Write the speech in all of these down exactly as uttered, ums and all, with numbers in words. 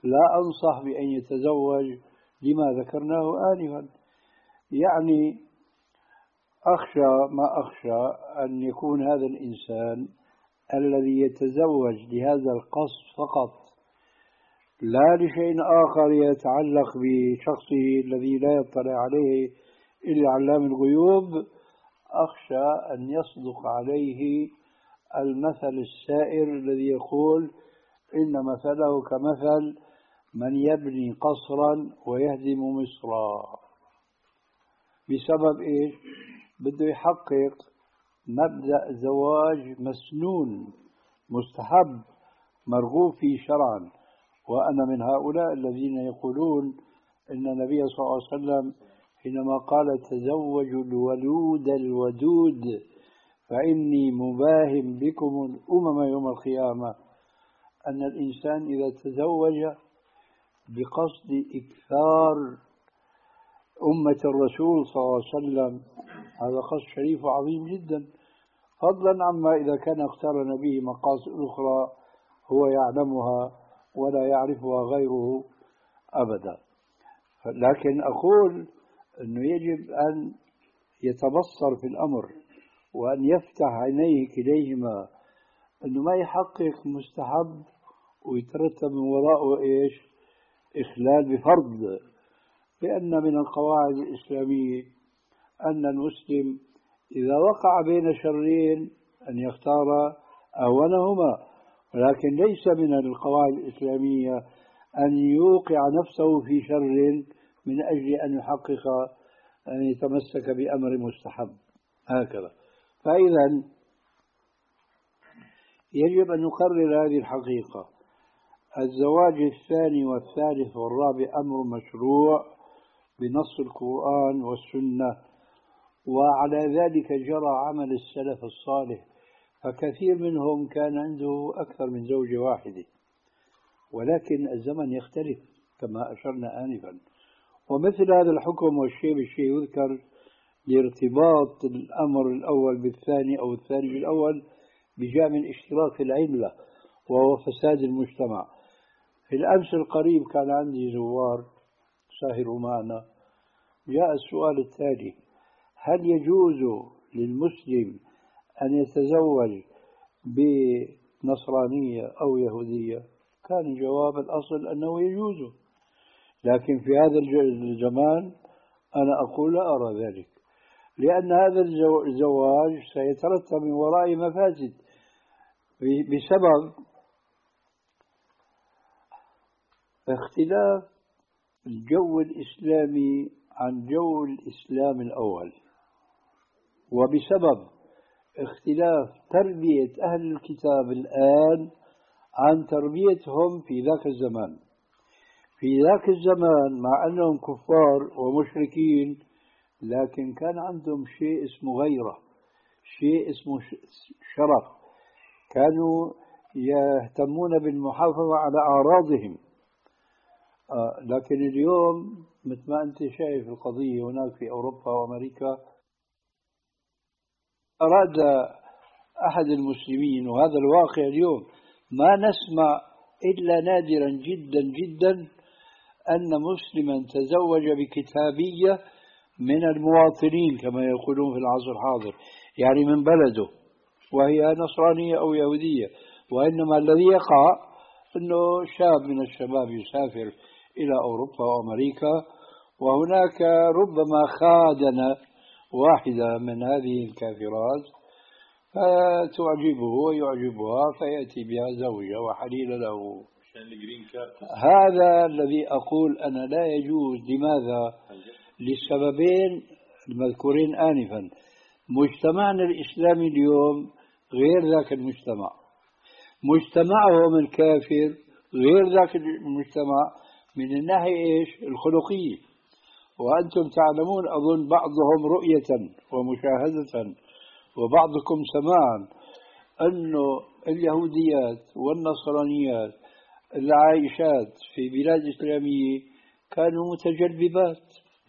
لا أنصح بأن يتزوج لما ذكرناه آنفا. يعني أخشى ما أخشى أن يكون هذا الإنسان الذي يتزوج لهذا القصد فقط، لا لشيء آخر يتعلق بشخصه الذي لا يطلع عليه إلا علام الغيوب، أخشى أن يصدق عليه المثل السائر الذي يقول إن مثله كمثل من يبني قصرا ويهدم مصرا. بسبب إيش؟ بده يحقق مبدأ زواج مسنون مستحب مرغوب فيه شرعا. وأنا من هؤلاء الذين يقولون إن النبي صلى الله عليه وسلم حينما قال تزوجوا الولود الودود فإني مباهم بكم الأمم يوم القيامة، أن الإنسان إذا تزوج بقصد إكثار أمة الرسول صلى الله عليه وسلم هذا قصد شريف وعظيم جدا، فضلا عما إذا كان اقترن به مقاصد أخرى هو يعلمها ولا يعرفها غيره أبدا. لكن أقول أنه يجب أن يتبصر في الأمر وأن يفتح عينيه كليهما، أنه ما يحقق مستحب ويترتب من وراءه إيش؟ إخلال بفرض. لأن من القواعد الإسلامية أن المسلم إذا وقع بين شرين أن يختار أولهما، ولكن ليس من القواعد الإسلامية أن يوقع نفسه في شر من أجل أن يحقق أن يتمسك بأمر مستحب هكذا. فإذا يجب أن نقرر هذه الحقيقة: الزواج الثاني والثالث والرابع أمر مشروع بنص القرآن والسنة، وعلى ذلك جرى عمل السلف الصالح، فكثير منهم كان عنده أكثر من زوجة واحدة. ولكن الزمن يختلف كما أشرنا آنفا، ومثل هذا الحكم والشيء بالشيء يذكر لارتباط الأمر الأول بالثاني أو الثاني بالأول بجاء من اشتراك في العلة وهو فساد المجتمع. في الأمس القريب كان عندي زوار ساهروا معنا، جاء السؤال التالي: هل يجوز للمسلم أن يتزوج بنصرانية أو يهودية؟ كان جواب الأصل أنه يجوز، لكن في هذا الزمان أنا أقول لا أرى ذلك، لأن هذا الزواج سيترتب من وراء مفاسد بسبب اختلاف الجو الإسلامي عن جو الإسلام الأول، وبسبب اختلاف تربية أهل الكتاب الآن عن تربيتهم في ذاك الزمان. في ذاك الزمان مع أنهم كفار ومشركين لكن كان عندهم شيء اسمه غيرة، شيء اسمه شرف، كانوا يهتمون بالمحافظة على أعراضهم. آه لكن اليوم مثل ما أنت شايف القضية هناك في أوروبا وأمريكا، أراد أحد المسلمين، وهذا الواقع اليوم، ما نسمع إلا نادرا جدا جدا أن مسلما تزوج بكتابية من المواطنين كما يقولون في العصر الحاضر، يعني من بلده، وهي نصرانية أو يهودية. وإنما الذي يقع أنه شاب من الشباب يسافر إلى أوروبا وأمريكا، وهناك ربما خادن واحدة من هذه الكافرات فتعجبه ويعجبها فيأتي بها زوجة وحليل له. هذا الذي أقول أنا لا يجوز. لماذا؟ للسببين المذكورين آنفا. مجتمعنا الإسلامي اليوم غير ذاك المجتمع، مجتمعهم الكافر غير ذاك المجتمع من الناحية إيش؟ الخلقية. وأنتم تعلمون أظن بعضهم رؤية ومشاهدة وبعضكم سماعا أنه اليهوديات والنصرانيات العايشات في بلاد إسلامية كانوا متجلبات،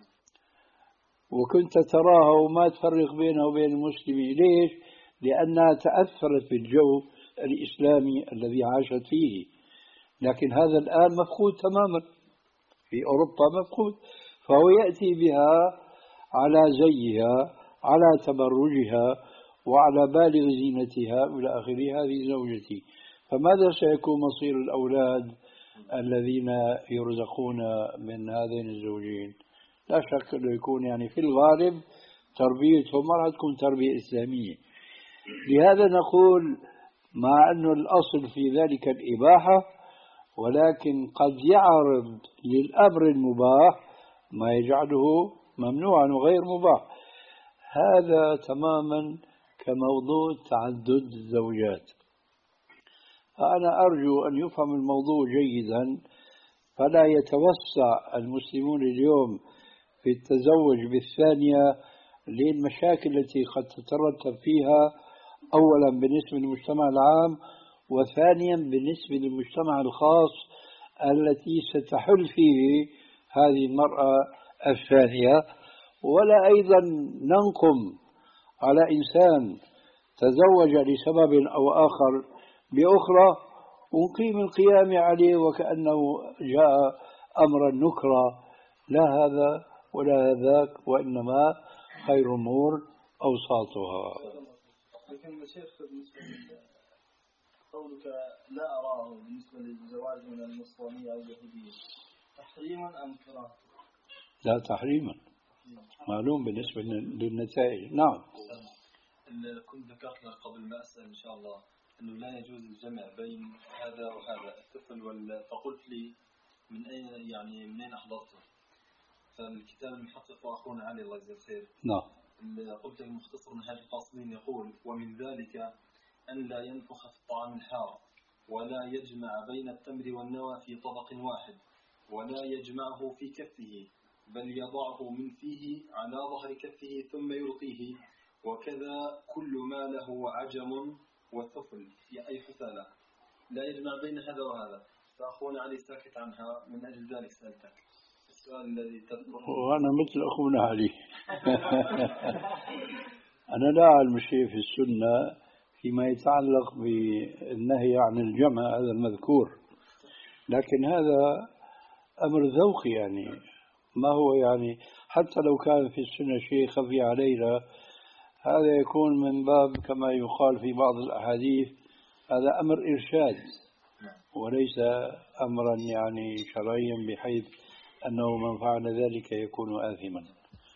وكنت تراها وما تفرق بينها وبين المسلمين. ليش؟ لأنها تأثرت بالجو الإسلامي الذي عاشت فيه. لكن هذا الآن مفقود تماما في أوروبا، مفقود. فهو يأتي بها على زيها، على تبرجها، وعلى بالغ زينتها إلى آخره، هذه زوجتي. فماذا سيكون مصير الأولاد الذين يرزقون من هذين الزوجين؟ لا شك أنه يكون يعني في الغالب تربيتهم ما راح تكون تربية إسلامية. لهذا نقول مع أنه الأصل في ذلك الإباحة، ولكن قد يعرض للأمر المباح ما يجعله ممنوعا وغير مباح. هذا تماما كموضوع تعدد الزوجات. فأنا أرجو أن يفهم الموضوع جيدا، فلا يتوسع المسلمون اليوم في التزوج بالثانية للمشاكل التي قد تترتب فيها، أولا بالنسبة للمجتمع العام، وثانيا بالنسبة للمجتمع الخاص التي ستحل فيه هذه المرأة الثانية. ولا أيضا ننقم على إنسان تزوج لسبب أو آخر بأخرى ونقيم القيام عليه وكأنه جاء أمر النكرة. لا هذا ولا ذاك، وإنما خير الأمور أوساطها. لكن الشيخ بالنسبة قولك لا أراه بالنسبة للزواج من النصرانية أو اليهودية تحريما أم كراهة؟ لا تحريما، معلوم بالنسبة للنتائج. نعم. كنت ذكرت لك قبل ما أسأل إن شاء الله أنه لا يجوز الجمع بين هذا وهذا الطفل وال... فقلت لي من أين يعني من أين أحضرته؟ فالكتاب المحقق أخونا علي الله يجزاه خير. نعم. قلت لك مختصر من هذه الفاصلين يقول: ومن ذلك أن لا ينفخ في الطعام الحار، ولا يجمع بين التمر والنوى في طبق واحد، ولا يجمعه في كفه، بل يضعه من فيه على ظهر كفه ثم يلقيه، وكذا كل ما له عجم وثفل أي حثالة، لا يجمع بين هذا وهذا. فأخونا علي ساكت عنها، من أجل ذلك سألتك السؤال الذي تذكره. وأنا مثل أخونا علي. أنا لا أعلم شيء في السنة فيما يتعلق بالنهي عن الجمع هذا المذكور، لكن هذا أمر ذوقي، يعني ما هو يعني حتى لو كان في السنة شيء خفي علينا، هذا يكون من باب كما يقال في بعض الأحاديث هذا أمر إرشاد وليس أمرا يعني شرعيا بحيث أنه من فعل ذلك يكون آثما.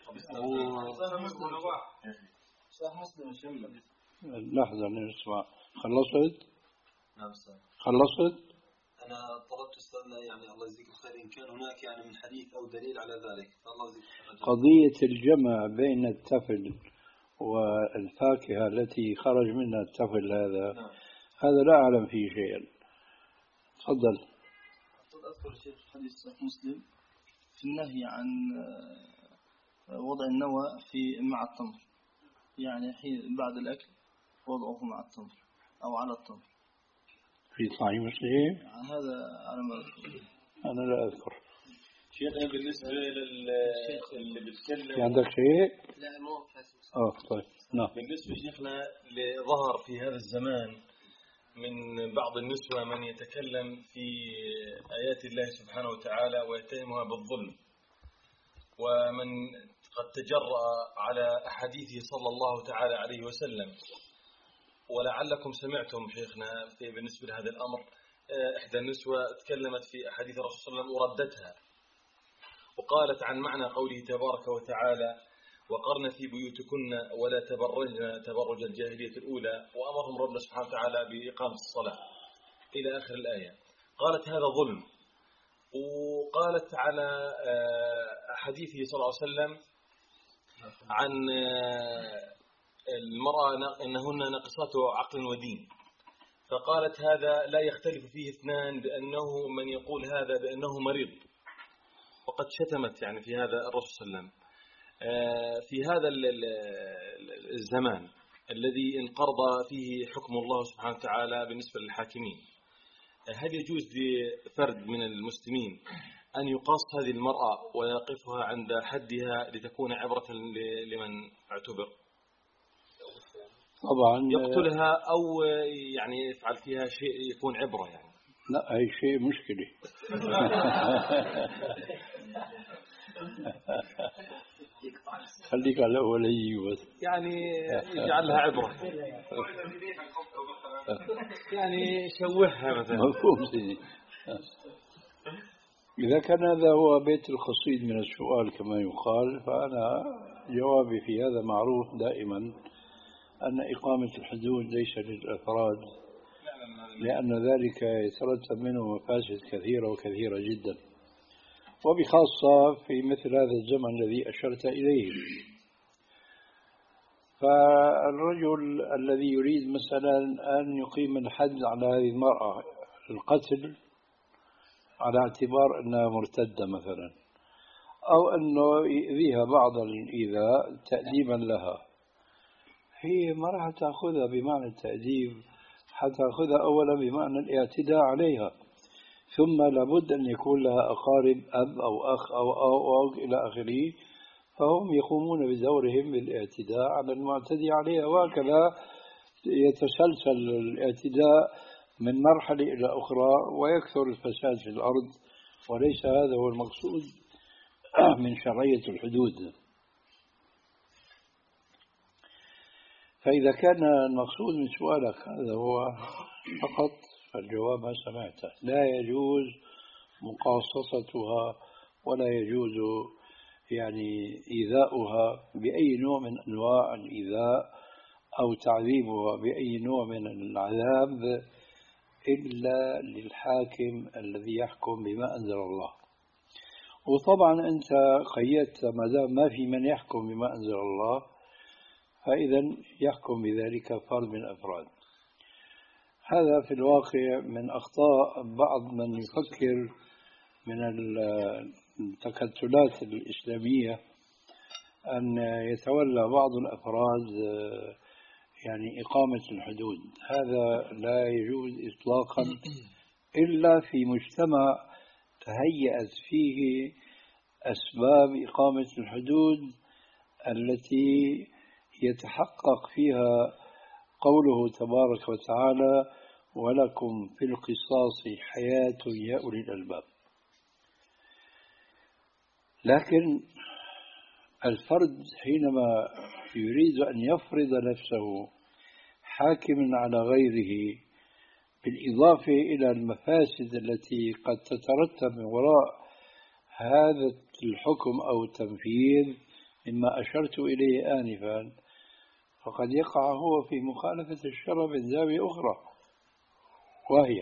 لحظة نسمع. خلصت؟ نعم سيد. خلصت؟ أنا طلبت أستاذنا يعني الله يجزيك الخير إن كان هناك يعني من حديث أو دليل على ذلك. فالله يجزيك الخير. قضية الجمع بين التفل والفاكهة التي خرج منها التفل هذا نعم. هذا لا أعلم فيه شيئا. تفضل. أذكر شيخ حديث مسلم في النهي عن وضع النوى في مع التمر، يعني حين بعد الأكل وضعه مع التمر أو على التمر في صحيح مسلم. هذا على ما أذكر. أنا لا أذكر. شيخنا بالنسبة للشيخ اللي بيتكلم في عندك شيء؟ لا مو آه طيب. نعم. بالنسبة شيخنا لظهر في هذا الزمان من بعض النسوة من يتكلم في آيات الله سبحانه وتعالى ويتهمها بالظلم، ومن قد تجرأ على أحاديثه صلى الله تعالى عليه وسلم. ولعلكم سمعتم شيخنا في بالنسبة لهذا الأمر إحدى النسوة تكلمت في أحاديث الرسول صلى الله عليه وسلم وردتها، وقالت عن معنى قوله تبارك وتعالى: وقرن في بيوتكن ولا تبرجن تبرج الجاهلية الأولى، وأمرهم ربنا سبحانه وتعالى بإقامة الصلاة إلى آخر الآية. قالت هذا ظلم، وقالت على حديثه صلى الله عليه وسلم عن المرأة أنهن ناقصات عقل ودين، فقالت هذا لا يختلف فيه اثنان، بأنه من يقول هذا بأنه مريض، وقد شتمت يعني في هذا الرسول صلى الله عليه وسلم. في هذا الزمان الذي انقرض فيه حكم الله سبحانه وتعالى بالنسبة للحاكمين، هل يجوز لفرد من المسلمين أن يقاص هذه المرأة ويقفها عند حدها لتكون عبرة لمن اعتبر؟ طبعا يقتلها أو يعني يفعل فيها شيء يكون عبرة يعني. لا هي شيء مشكلة. خليك على أولي بس. يعني يجعلها عبرة، يعني شوهها مثلا. مفهوم سيدي. إذا كان هذا هو بيت القصيد من السؤال كما يقال، فأنا جوابي في هذا معروف دائما، أن إقامة الحدود ليس للأفراد، لأن ذلك يترتب منه مفاسد كثيرة وكثيرة جدا، وبخاصة في مثل هذا الزمن الذي أشرت إليه. فالرجل الذي يريد مثلا أن يقيم الحد على هذه المرأة القتل على اعتبار أنها مرتدة مثلا، أو أنه يؤذيها بعض الإيذاء تأديبا لها، هي ما راح تأخذها بمعنى التأديب، حتأخذها أولا بمعنى الاعتداء عليها، ثم لابد أن يكون لها أقارب أب أو أخ أو أو, أو إلى آخره، فهم يقومون بدورهم بالاعتداء على المعتدي عليها، وهكذا يتسلسل الاعتداء من مرحلة إلى أخرى ويكثر الفساد في الأرض، وليس هذا هو المقصود من شرعية الحدود. فإذا كان المقصود من سؤالك هذا هو فقط، فالجواب ما سمعته، لا يجوز مقاصصتها ولا يجوز يعني إيذاؤها بأي نوع من أنواع الإيذاء أو تعذيبها بأي نوع من العذاب إلا للحاكم الذي يحكم بما أنزل الله. وطبعا أنت قيدت ما دام ما في من يحكم بما أنزل الله، فإذا يحكم بذلك فرد من الأفراد. هذا في الواقع من أخطاء بعض من يفكر من التكتلات الإسلامية، أن يتولى بعض الأفراد يعني إقامة الحدود. هذا لا يجوز إطلاقا إلا في مجتمع تهيأت فيه أسباب إقامة الحدود التي يتحقق فيها قوله تبارك وتعالى: ولكم في القصاص حياة يا أولي الألباب. لكن الفرد حينما يريد أن يفرض نفسه حاكما على غيره، بالإضافة إلى المفاسد التي قد تترتب من وراء هذا الحكم أو التنفيذ مما أشرت إليه آنفا، فقد يقع هو في مخالفة الشرع من زاوية أخرى، وهي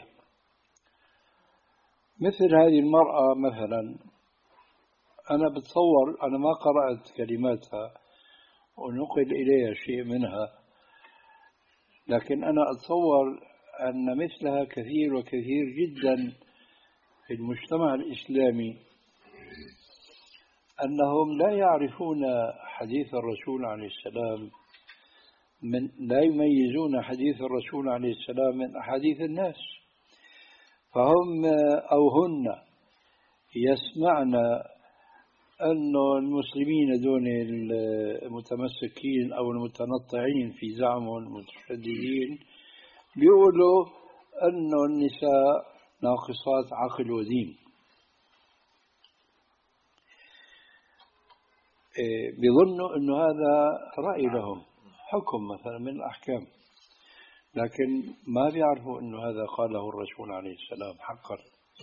مثل هذه المرأة مثلا. أنا بتصور، أنا ما قرأت كلماتها ونقل إليها شيء منها، لكن أنا أتصور أن مثلها كثير وكثير جدا في المجتمع الإسلامي، أنهم لا يعرفون حديث الرسول عليه السلام، من لا يميزون حديث الرسول عليه السلام من أحاديث الناس، فهم أو هن يسمعن أن المسلمين دون المتمسكين أو المتنطعين في زعمهم المتشددين بيقولوا أن النساء ناقصات عقل ودين، بيظنوا أن هذا رأي لهم، حكم مثلا من الأحكام، لكن ما بيعرفوا أن هذا قاله الرسول عليه السلام حقا.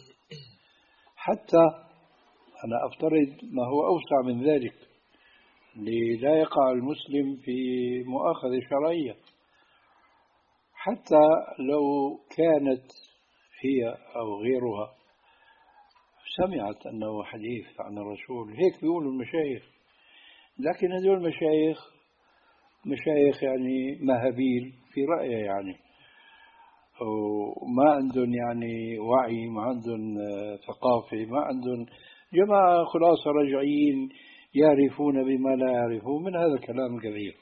حتى أنا أفترض ما هو أوسع من ذلك، لا يقع المسلم في مؤاخذة شرعية. حتى لو كانت هي أو غيرها سمعت أنه حديث عن الرسول، هيك بيقولوا المشايخ، لكن هذول المشايخ مشايخ يعني مهابيل في رأيه، يعني وما عندهم يعني وعي، ما عندهم ثقافة، ما عندهم جماعة خلاصة رجعيين يعرفون بما لا يعرفون من هذا الكلام الكثير.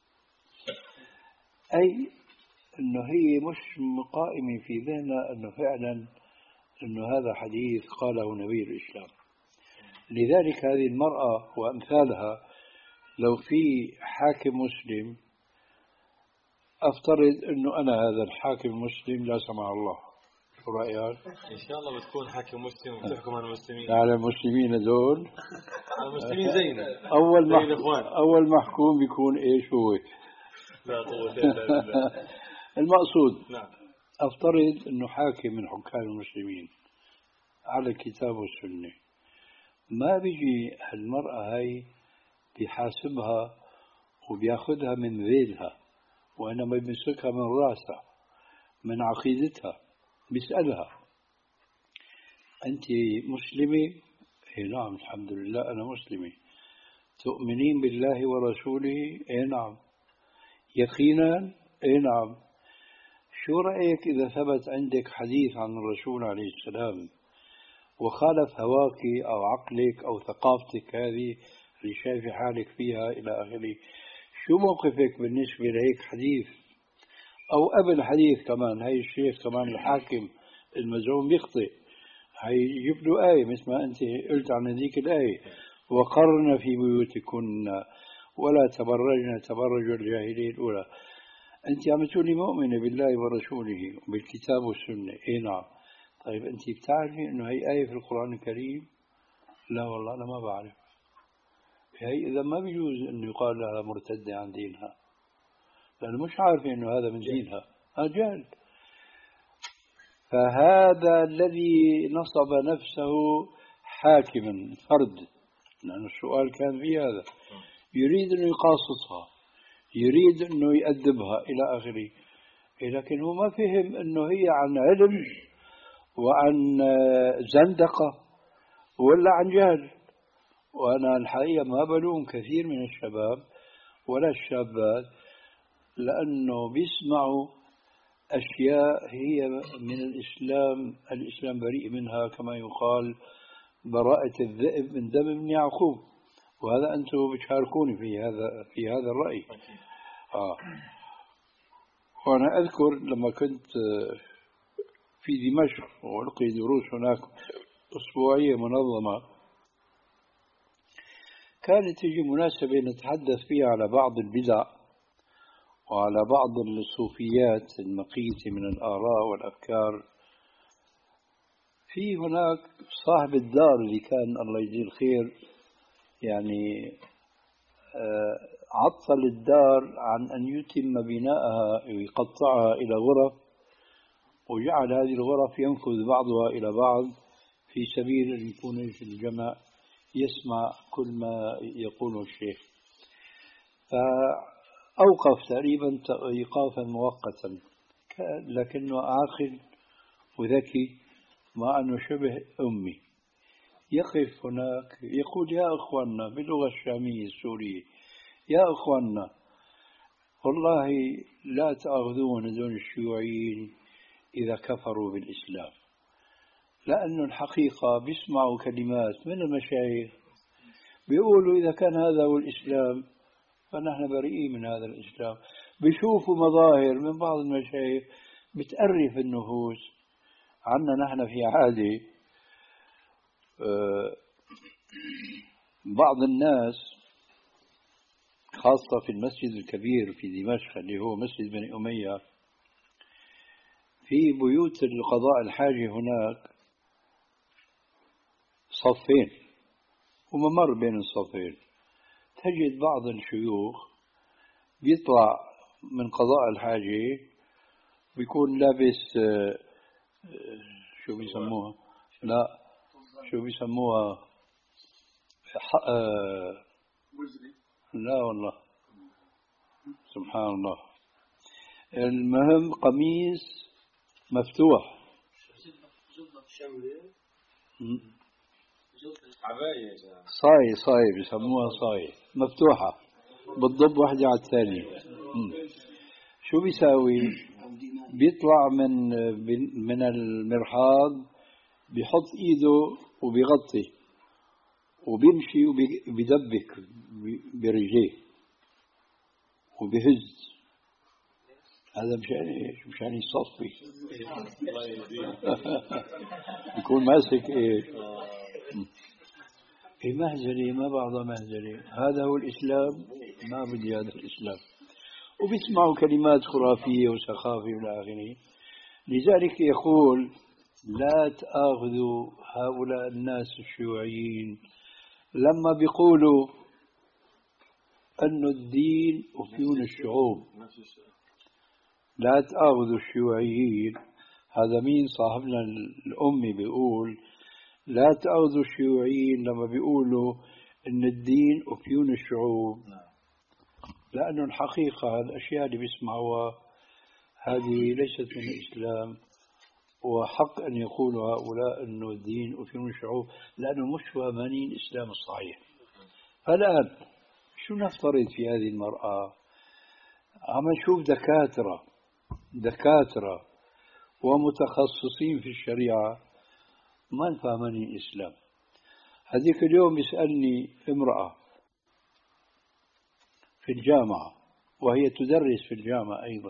أي أنه هي مش قائمة في ذهنها أنه فعلا أنه هذا حديث قاله نبي الإسلام. لذلك هذه المرأة وأمثالها لو في حاكم مسلم، أفترض أنه أنا هذا الحاكم المسلم لا سمح الله، شو رأيك؟ إن شاء الله بتكون حاكم مسلم وبتحكم على المسلمين. على المسلمين دول المسلمين زينا أول زي الإخوان. أول محكوم بيكون إيش هو؟ لا قوة إلا بالله. المقصود نعم. أفترض أنه حاكم من حكام المسلمين على الكتاب والسنة، ما بيجي المرأة هاي بيحاسبها وبياخدها من ذيلها، وإنما بيمسكها من راسها من عقيدتها، بيسألها أنت مسلمة؟ إيه نعم الحمد لله أنا مسلمة. تؤمنين بالله ورسوله؟ إيه نعم. يقينا؟ إيه نعم. شو رأيك إذا ثبت عندك حديث عن الرسول عليه السلام وخالف هواك أو عقلك أو ثقافتك هذه اللي شايف حالك فيها إلى آخره، شو موقفك بالنسبة لهيك حديث؟ أو قبل حديث كمان، هاي الشيخ كمان الحاكم المزعوم يخطئ، هاي يجيب له آية مثل ما أنت قلت عن هذيك الآية، وقرن في بيوتكن ولا تبرجن تبرج الجاهلية الأولى. أنت عم تقولي مؤمنة بالله ورسوله وبالكتاب والسنة. إيه نعم. طيب أنت بتعرفي إنه هي آية في القرآن الكريم؟ لا والله أنا ما بعرف. هي إذا ما بيجوز إنه يقال لها مرتدة عن دينها، لأنه مش عارفة إنه هذا من دينها، هذا جهل. فهذا الذي نصب نفسه حاكما فرد، لأن السؤال كان في هذا، يريد أنه يقاصصها، يريد أنه يأدبها إلى آخره، لكن هو ما فهم أنه هي عن علم وعن زندقة ولا عن جهل. وأنا الحقيقة ما بلوم كثير من الشباب ولا الشابات، لأنه بيسمعوا أشياء هي من الإسلام، الإسلام بريء منها، كما يقال براءة الذئب من دم ابن يعقوب، وهذا أنتم بتشاركوني في هذا في هذا الرأي. آه. وأنا أذكر لما كنت في دمشق وألقي دروس هناك أسبوعية منظمة، كانت تجي مناسبة نتحدث فيها على بعض البدع وعلى بعض الصوفيات المقيتة من الآراء والأفكار. في هناك صاحب الدار اللي كان الله يجزيه الخير يعني عطل الدار عن أن يتم بناءها ويقطعها إلى غرف، وجعل هذه الغرف ينفذ بعضها إلى بعض في سبيل أن يكون الجمع يسمع كل ما يقوله الشيخ. فأوقف تقريبا إيقافا مؤقتا، لكنه عاقل وذكي مع أنه شبه أمي، يقف هناك يقول يا أخواننا باللغة الشامية السورية، يا أخواننا والله لا تأخذون دون الشيوعيين إذا كفروا بالإسلام، لأنه الحقيقة بيسمعوا كلمات من المشايخ بيقولوا إذا كان هذا هو الإسلام فنحن بريئين من هذا الإسلام. بيشوفوا مظاهر من بعض المشايخ بتأرف النفوس. عنا نحن في عادة بعض الناس خاصة في المسجد الكبير في دمشق اللي هو مسجد بني أمية، في بيوت القضاء الحاجة هناك صفين وممر بين الصفين، تجد بعض الشيوخ بيطلع من قضاء الحاجة بيكون لابس شو بيسموها، لا شو بيسموها، لا والله سبحان الله، المهم قميص مفتوح، صاي صاي بيسموها صاي مفتوحة بتضب واحدة على الثانية. شو بيساوي؟ بيطلع من من المرحاض بيحط ايده وبيغطي وبيمشي وبيدبك برجليه وبيهز. هذا مشان ايش؟ مشان يصفي يكون ماسك ايش؟ ايه مهزلة، ما بعضها مهزلة. هذا هو الإسلام؟ ما بدي هذا الإسلام. وبيسمعوا كلمات خرافية وسخافة والى آخره. لذلك يقول لا تأخذوا هؤلاء الناس الشيوعيين لما بيقولوا أن الدين أفيون الشعوب. لا تأخذوا الشيوعيين، هذا مين صاحبنا الأمي بيقول لا تأخذوا الشيوعيين لما بيقولوا أن الدين أفيون الشعوب، لأنه الحقيقة الأشياء اللي بيسمعوها هذه ليست من الإسلام، وحق أن يقولوا هؤلاء أنه الدين أفيون الشعوب لأنه مش فاهمين الإسلام الصحيح. فالآن شو نفترض في هذه المرأة؟ عم نشوف دكاترة دكاترة ومتخصصين في الشريعة ما فاهمين الإسلام. هذيك اليوم يسألني امرأة في الجامعة وهي تدرس في الجامعة أيضا،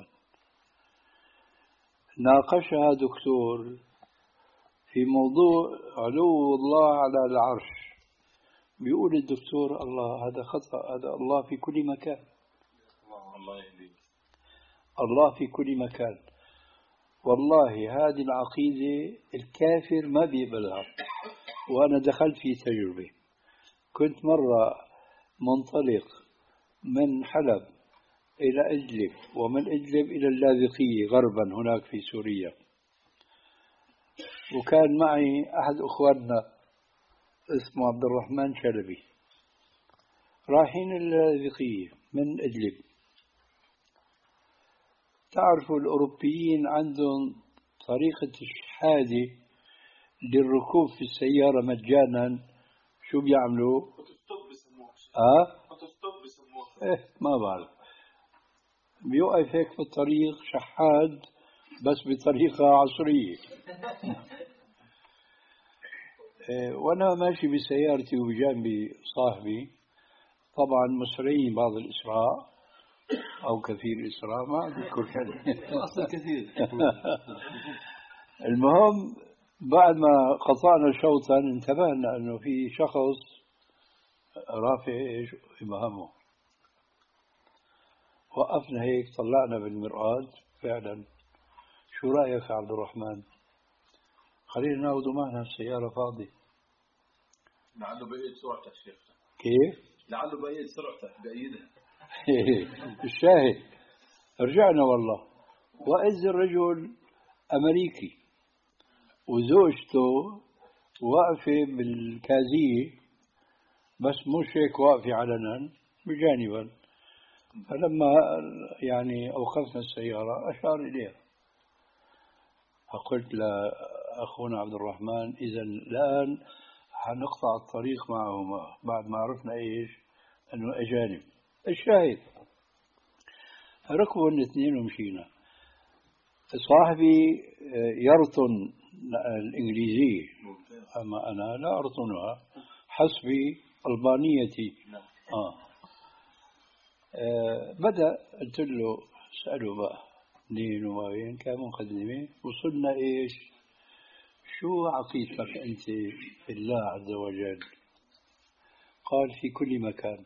ناقشها دكتور في موضوع علو الله على العرش. بيقول الدكتور الله هذا خطأ، هذا الله في كل مكان. الله يهديك. الله في كل مكان. والله هذه العقيدة الكافر ما بيقبلها. وأنا دخلت في تجربة، كنت مرة منطلق من حلب إلى إدلب ومن إدلب إلى اللاذقية غربا هناك في سوريا، وكان معي أحد أخواننا اسمه عبد الرحمن شلبي، رايحين اللاذقية من إدلب. تعرفوا الأوروبيين عندهم طريقة الشحادة للركوب في السيارة مجانا. شو بيعملوا؟ اه ايه ما بعرف، بيوقف هيك في الطريق شحاد بس بطريقة عصرية. إيه، وانا ماشي بسيارتي وبجانبي صاحبي، طبعا مسرعين بعض الإسراع أو كثير الإسراء، ما أذكر كلمة أصلا كثير. المهم بعد ما قطعنا شوطا انتبهنا أنه في شخص رافع إبهامه. وقفنا هيك طلعنا بالمرآة فعلا. شو رأيك يا عبد الرحمن؟ خلينا ناخذ معنا السيارة فاضية. لعله بقيت سرعتك شيخ. كيف؟ لعله بقيت سرعتك بأيدها. الشاهد رجعنا والله، وإذ الرجل أمريكي وزوجته واقفة بالكازية بس مش هيك واقفة علنا بجانبا. فلما يعني أوقفنا السيارة أشار إليها، فقلت لأخونا عبد الرحمن إذا الآن حنقطع الطريق معهما بعد ما عرفنا إيش أنه أجانب. الشاهد ركبوا الاثنين ومشينا. صاحبي يرطن الإنجليزية أما أنا لا أرطنها حسب ألبانيتي. آه. آه بدأ قلت له اسأله بقى منين وين، كان مقدمة. وصلنا إيش؟ شو عقيدتك أنت في الله عز وجل؟ قال في كل مكان.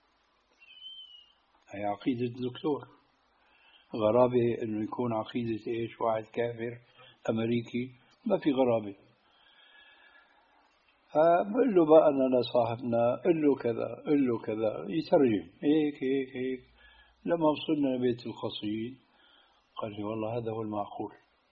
هي عقيدة الدكتور. غرابة إنه يكون عقيدة إيش واحد كافر أمريكي، ما في غرابة. فبقول له بقى أنا لصاحبنا قل له كذا قل له كذا يترجم هيك هيك هيك. لما وصلنا لبيت القصيد قال لي والله هذا هو المعقول.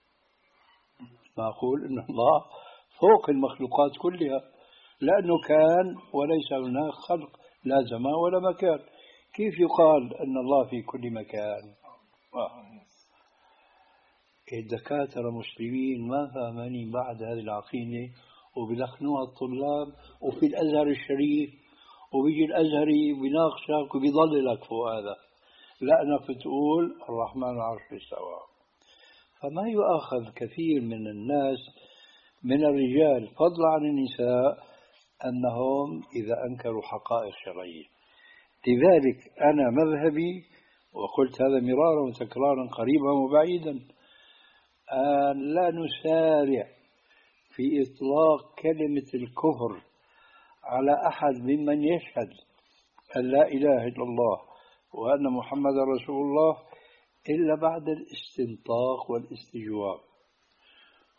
معقول إن الله فوق المخلوقات كلها، لأنه كان وليس هناك خلق لا زمان ولا مكان. كيف يقال أن الله في كل مكان؟ الدكاترة مسلمين ما فاهمين بعد هذه العقيدة وبلخنوها الطلاب، وفي الأزهر الشريف وبيجي الأزهري بيناقشك وبيضللك فوق هذا، لأنك بتقول الرحمن على العرش استوى. فما يؤاخذ كثير من الناس من الرجال فضلا عن النساء أنهم إذا أنكروا حقائق شرعية. لذلك أنا مذهبي، وقلت هذا مرارا وتكرارا قريبا وبعيدا، أن لا نسارع في إطلاق كلمة الكفر على أحد ممن يشهد أن لا إله إلا الله وأن محمد رسول الله إلا بعد الاستنطاق والاستجواب.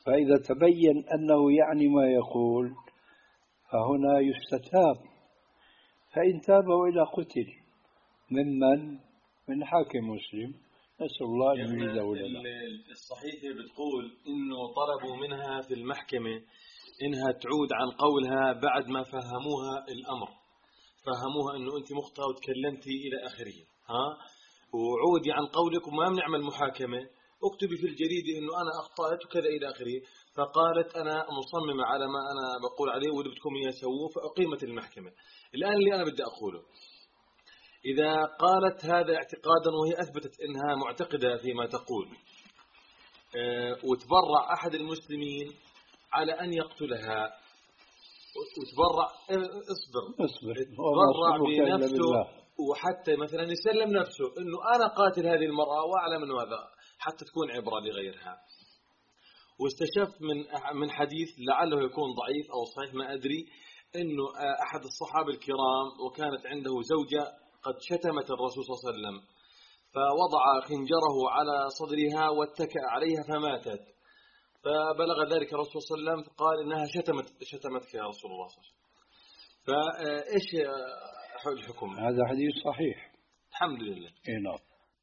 فإذا تبين أنه يعني ما يقول فهنا يستتاب، فإن تاب وإلا قتل. ممن؟ من حاكم مسلم، نسأل الله أن يجيزه لنا. الصحيفة بتقول إنه طلبوا منها في المحكمة إنها تعود عن قولها بعد ما فهموها الأمر، فهموها إنه أنت مخطئة وتكلمتي إلى آخره، ها، وعودي عن قولك وما بنعمل محاكمة، اكتبي في الجريدة إنه أنا أخطأت وكذا إلى آخره. فقالت أنا مصممة على ما أنا بقول عليه واللي بدكم إياه سووه، فأقيمت المحكمة. الآن اللي أنا بدي أقوله، إذا قالت هذا اعتقادا وهي أثبتت إنها معتقدة فيما تقول، أه وتبرع أحد المسلمين على أن يقتلها، وتبرع اصبر اصبر تبرع بنفسه، وحتى مثلا يسلم نفسه إنه أنا قاتل هذه المرأة وأعلم أنه هذا، حتى تكون عبرة لغيرها. واستشف من من حديث لعله يكون ضعيف أو صحيح ما أدري، إنه أحد الصحابة الكرام وكانت عنده زوجة قد شتمت الرسول صلى الله عليه وسلم، فوضع خنجره على صدرها واتكأ عليها فماتت، فبلغ ذلك الرسول صلى الله عليه وسلم فقال إنها شتمت شتمتك يا رسول الله صلى الله عليه وسلم. فإيش الحكم؟ هذا حديث صحيح الحمد لله. إيه نعم.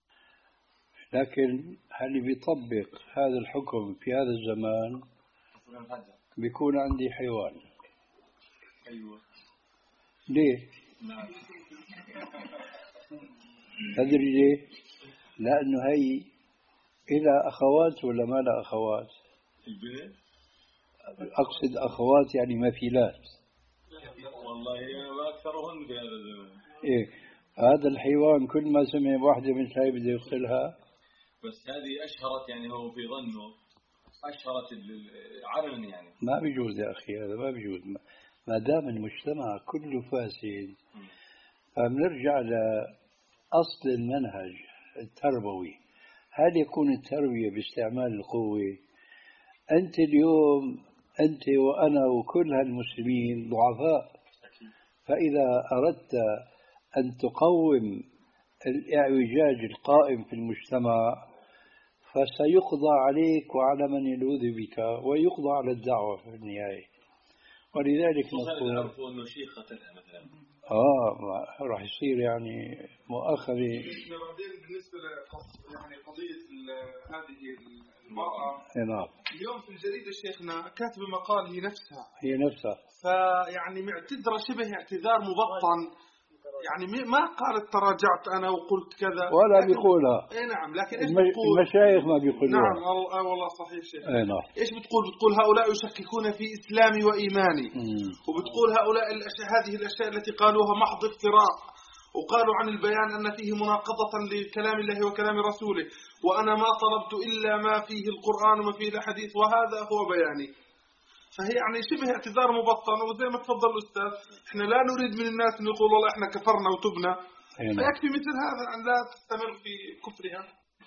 لكن هل بيطبق هذا الحكم في هذا الزمان؟ بيكون عندي حيوان. أيوة. ليه؟ تدري ليه؟ لأنه هي إلى أخوات ولا ما لا أخوات؟ البنت؟ أقصد أخوات يعني مثيلات. والله ما أكثرهن في هذا الزمان. إيه، هذا الحيوان كل ما سمع واحدة من هاي بده يقتلها. بس هذه أشهرت، يعني هو في ظنه أشهرت العلن، يعني ما بيجوز يا أخي، هذا ما بيجوز. ما دام المجتمع كله فاسد، فبنرجع لأصل المنهج التربوي. هل يكون التربية باستعمال القوة؟ أنت اليوم أنت وأنا وكل هالمسلمين ضعفاء، فإذا أردت أن تقوم الإعوجاج القائم في المجتمع فسيقضى عليك وعلى من يلوذ بك، ويقضى على الدعوة في النهاية. ولذلك نقول عرفوا أنه شيخ قتلها مثلا، آه راح يصير يعني مؤاخذة. بعدين بالنسبة يعني قضية هذه المرأة، نعم، اليوم في الجريدة شيخنا كاتبة مقال هي نفسها هي نفسها فيعني معتذرة شبه اعتذار مبطن، يعني ما قالت تراجعت أنا وقلت كذا ولا بيقولها. إيه نعم، لكن إيش الم... بتقول؟ المشايخ ما بيقولوها. نعم الله والله صحيح شيخ. إيه نعم. إيش بتقول؟ بتقول هؤلاء يشككون في إسلامي وإيماني. مم. وبتقول هؤلاء الأشياء هذه الأشياء التي قالوها محض افتراء، وقالوا عن البيان أن فيه مناقضة لكلام الله وكلام رسوله، وأنا ما طلبت إلا ما فيه القرآن وما فيه الحديث وهذا هو بياني. فهي يعني شبه اعتذار مبطن، وزي ما تفضل الأستاذ احنا لا نريد من الناس أن يقولوا والله احنا كفرنا وتبنا، فيكفي مثل هذا أن لا تستمر في كفرها.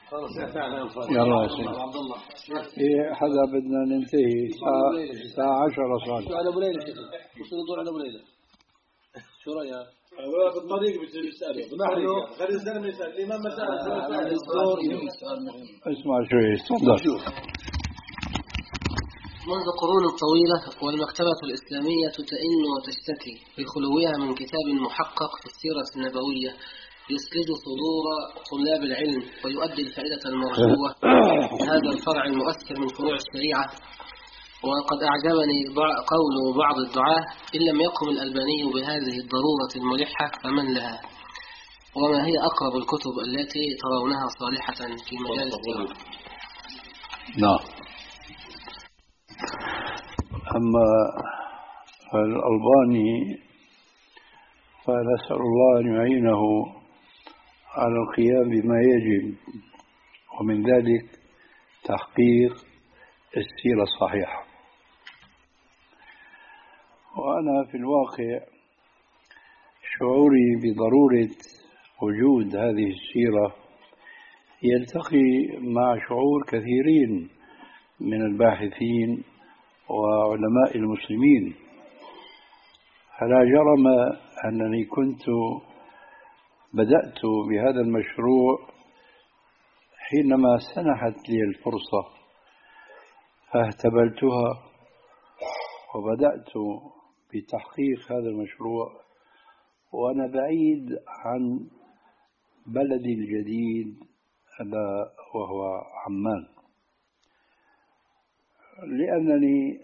يلا يا سيدي عبد الله، إيه حدا بدنا ننتهي الساعة الساعة عشرة صار. على أبو ليلى شكل وصل الدور على أبو ليلى، شو رأيك؟ في الطريق بيسأله غير الزلمة يسأل الإمام مسألة. اسمع شوي تفضل. منذ قرون طويلة والمكتبة الإسلامية تئن وتشتكي بخلوها من كتاب محقق في السيرة النبوية يسلج صدور طلاب العلم ويؤدي الفائدة المرجوة هذا الفرع المؤثر من فروع الشريعة. وقد أعجبني قول بعض الدعاة إن لم يقم الألباني بهذه الضرورة الملحة فمن لها، وما هي أقرب الكتب التي ترونها صالحة في مجال السيرة؟ نعم. أما الألباني فنسأل الله أن يعينه على القيام بما يجب، ومن ذلك تحقيق السيرة الصحيحة. وأنا في الواقع شعوري بضرورة وجود هذه السيرة يلتقي مع شعور كثيرين من الباحثين وعلماء المسلمين. فلا جرم أنني كنت بدأت بهذا المشروع حينما سنحت لي الفرصة، فاهتبلتها وبدأت بتحقيق هذا المشروع وأنا بعيد عن بلدي الجديد ألا وهو عمان، لأنني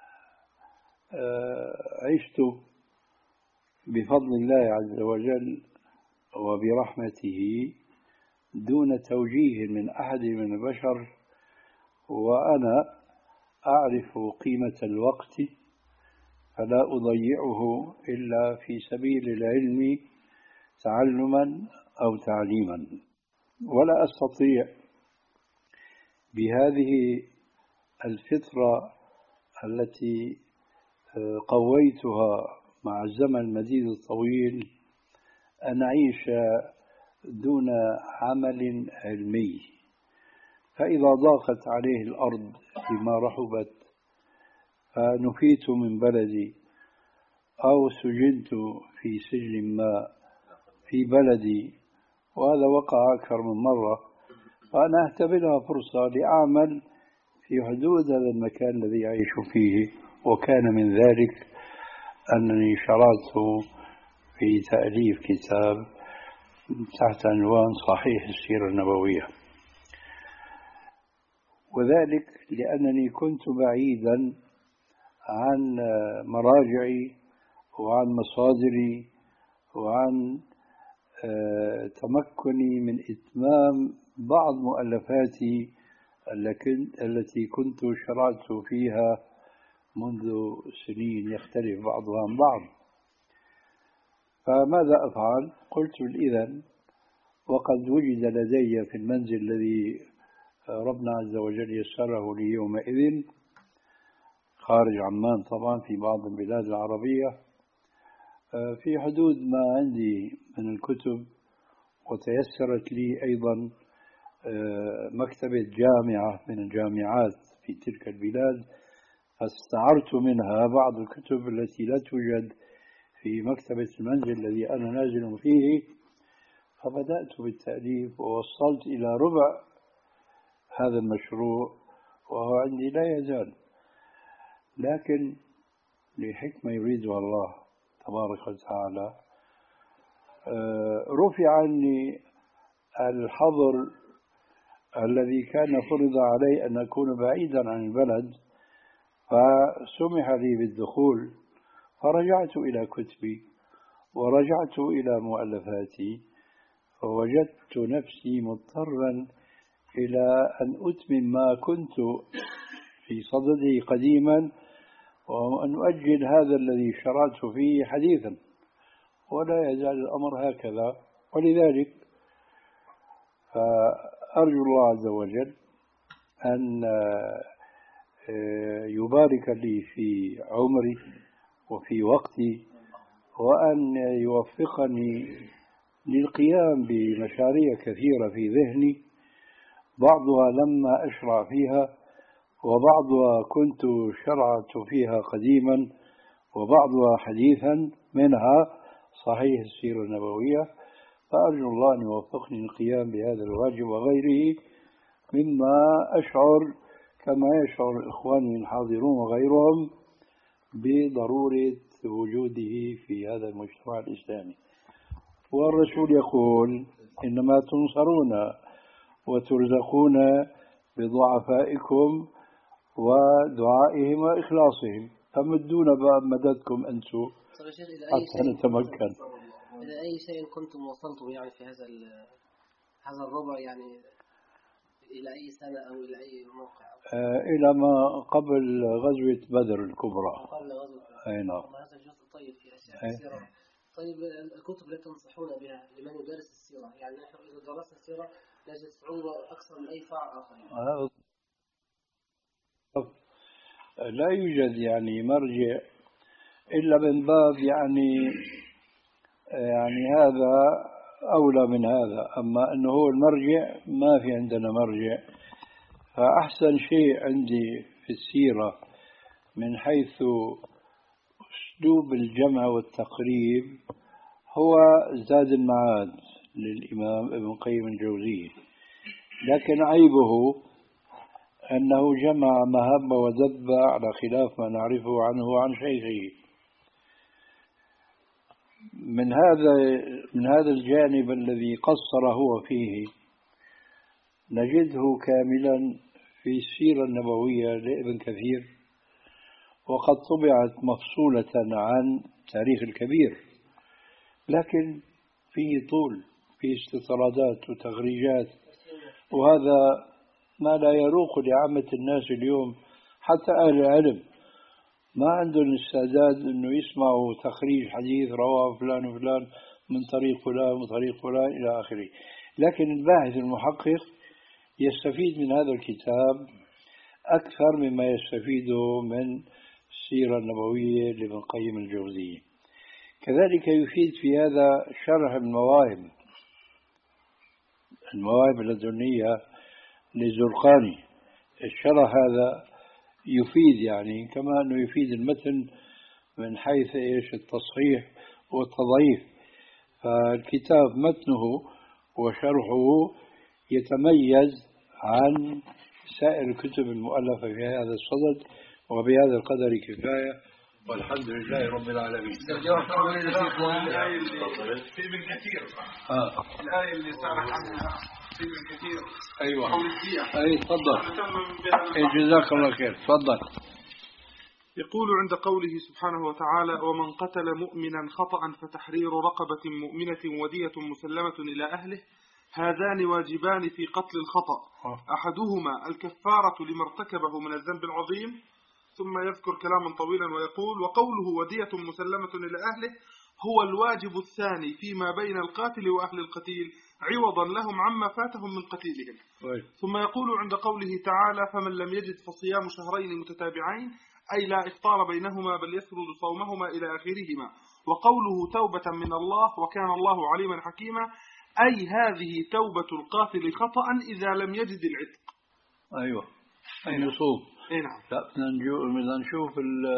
عشت بفضل الله عز وجل وبرحمته دون توجيه من أحد من البشر، وأنا أعرف قيمة الوقت فلا أضيعه إلا في سبيل العلم تعلما أو تعليما، ولا أستطيع بهذه الفطرة التي قويتها مع الزمن المديد الطويل أن أعيش دون عمل علمي. فإذا ضاقت عليه الأرض بما رحبت فنفيت من بلدي أو سجنت في سجن ما في بلدي، وهذا وقع أكثر من مرة، فأنا أعتبرها فرصة لأعمل في حدود هذا المكان الذي أعيش فيه. وكان من ذلك أنني شرعت في تأليف كتاب تحت عنوان صحيح السيرة النبوية، وذلك لأنني كنت بعيدا عن مراجعي وعن مصادري وعن تمكني من إتمام بعض مؤلفاتي التي كنت شرعت فيها منذ سنين يختلف بعضها عن بعض. فماذا أفعل؟ قلت إذن وقد وجد لدي في المنزل الذي ربنا عز وجل يسره لي يومئذ خارج عمان طبعا في بعض البلاد العربية في حدود ما عندي من الكتب، وتيسرت لي أيضا مكتبة جامعة من الجامعات في تلك البلاد، فاستعرت منها بعض الكتب التي لا توجد في مكتبة المنزل الذي أنا نازل فيه، فبدأت بالتأليف ووصلت إلى ربع هذا المشروع وهو عندي لا يزال، لكن لحكمة يريدها الله تبارك وتعالى رفع عني الحظر الذي كان فرض علي أن أكون بعيدا عن البلد، فسمح لي بالدخول، فرجعت إلى كتبي ورجعت إلى مؤلفاتي، فوجدت نفسي مضطرا إلى أن أتمم ما كنت في صدده قديما وأن أؤجل هذا الذي شرعت فيه حديثا، ولا يزال الأمر هكذا. ولذلك فأرجو الله عز وجل أن يبارك لي في عمري وفي وقتي، وأن يوفقني للقيام بمشاريع كثيرة في ذهني، بعضها لما أشرع فيها وبعضها كنت شرعت فيها قديما وبعضها حديثا، منها صحيح السيرة النبوية. فأرجو الله أن يوفقني للقيام بهذا الواجب وغيره مما أشعر كما يشعر الإخوان الحاضرون وغيرهم بضرورة وجوده في هذا المجتمع الإسلامي. والرسول يقول إنما تنصرون وترزقون بضعفائكم ودعائهم وإخلاصهم، فمدونا بقى مددكم أنتم حتى نتمكن. إلى أي شيء كنتم وصلتم يعني في هذا هذا الربع، يعني إلى أي سنة أو إلى أي موقع؟ آه إلى ما قبل غزوة بدر الكبرى. قبل غزوة بدر. أي نعم. هذا جزء طيب في أشياء السيرة. طيب الكتب التي تنصحون بها لمن يدرس السيرة، يعني نحن إذا درسنا السيرة نجد صعوبة أكثر من أي فرع آخر. آه. لا يوجد يعني مرجع إلا من باب يعني يعني هذا أولى من هذا، أما أنه هو المرجع ما في عندنا مرجع. فأحسن شيء عندي في السيرة من حيث أسلوب الجمع والتقريب هو زاد المعاد للإمام ابن قيم الجوزية، لكن عيبه أنه جمع ما هم ودب على خلاف ما نعرفه عنه وعن شيخه. من هذا من هذا الجانب الذي قصر هو فيه نجده كاملا في السيرة النبوية لابن كثير، وقد طبعت مفصولة عن تاريخ الكبير، لكن فيه طول، فيه استطرادات وتغريجات، وهذا ما لا يروق لعامة الناس اليوم. حتى أهل العلم ما عندهم استعداد أنه يسمعوا تخريج حديث رواه فلان وفلان من طريق فلان وطريق فلان إلى آخره. لكن الباحث المحقق يستفيد من هذا الكتاب أكثر مما يستفيده من السيرة النبوية لابن القيم الجوزية. كذلك يفيد في هذا شرح المواهب المواهب اللدنية للزرقاني. الشرح هذا يفيد يعني كما أنه يفيد المتن من حيث إيش التصحيح والتضعيف. فالكتاب متنه وشرحه يتميز عن سائر الكتب المؤلفة في هذا الصدد، وبهذا القدر كفاية، والحمد لله رب العالمين. في ابن كثير آه. الآية اللي سألت عنها في ابن كثير. أيوة. قول الدية. أي تفضل. جزاك الله خير. تفضل. يقول عند قوله سبحانه وتعالى: ومن قتل مؤمنا خطأ فتحرير رقبة مؤمنة ودية مسلمة إلى أهله، هذان واجبان في قتل الخطأ، أحدهما الكفارة لما ارتكبه من الذنب العظيم. ثم يذكر كلاما طويلا ويقول: وقوله ودية مسلمة إلى أهله هو الواجب الثاني فيما بين القاتل وأهل القتيل عوضا لهم عما فاتهم من قتيلهم. ثم يقول عند قوله تعالى: فمن لم يجد فصيام شهرين متتابعين، أي لا إفطار بينهما بل يسرد صومهما إلى آخرهما. وقوله توبة من الله وكان الله عليما حكيما، أي هذه توبة القاتل خطأ إذا لم يجد العتق. أيوة. أي نصوب. إيه نعم. لا بدنا نشوف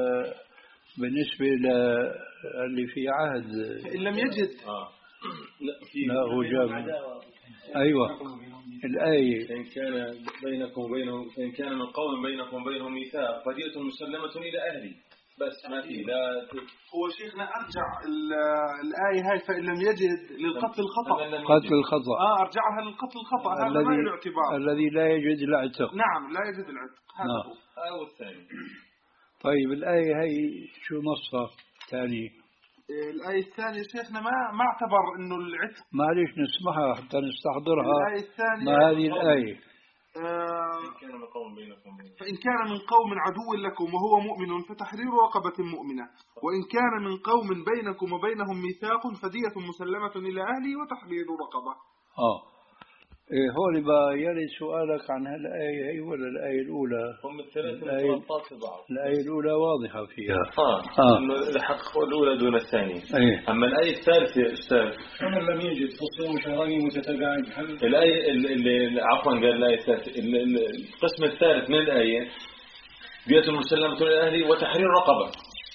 بالنسبة للي في عهد إن لم يجد. آه. لا في لا هو جاب. أيوة. الآية فإن كان بينكم وبينهم فإن كان من قوم بينكم وبينهم ميثاق فدية مسلمة إلى أهلي. بس ما في لا هو شيخنا أرجع الآية هاي فإن لم يجد للقتل الخطأ. قتل الخطأ. آه أرجعها للقتل الخطأ. هذا ما له اعتبار. الذي لا يجد العتق. نعم لا يجد العتق. هذا هو. أو الثاني. طيب الآية هي شو نصها ثاني؟ الآية الثانية شيخنا ما ما اعتبر إنه العتق. معليش نسمعها حتى نستحضرها. الآية الثانية. ما هذه الآية؟ آه كان من قوم بينكم فإن كان من قوم عدو لكم وهو مؤمن فتحرير رقبة مؤمنة، وإن كان من قوم بينكم وبينهم ميثاق فدية مسلمة إلى أهله وتحرير رقبة. آه إيه هون بقى يلي سؤالك عن هالآية هي ولا الآية الأولى؟ هم الثلاثة مرتبطات في بعض. الآية الأولى واضحة فيها. آه. آه. إنه الحق الأولى دون الثانية. أيه. أما الآية الثالثة أستاذ. فمن لم يجد فصوم شهرين متتابعين. الآية اللي عفوا قال الآية الثالثة القسم الثالث من الآية دية مسلمة إلى أهلي وتحرير رقبة.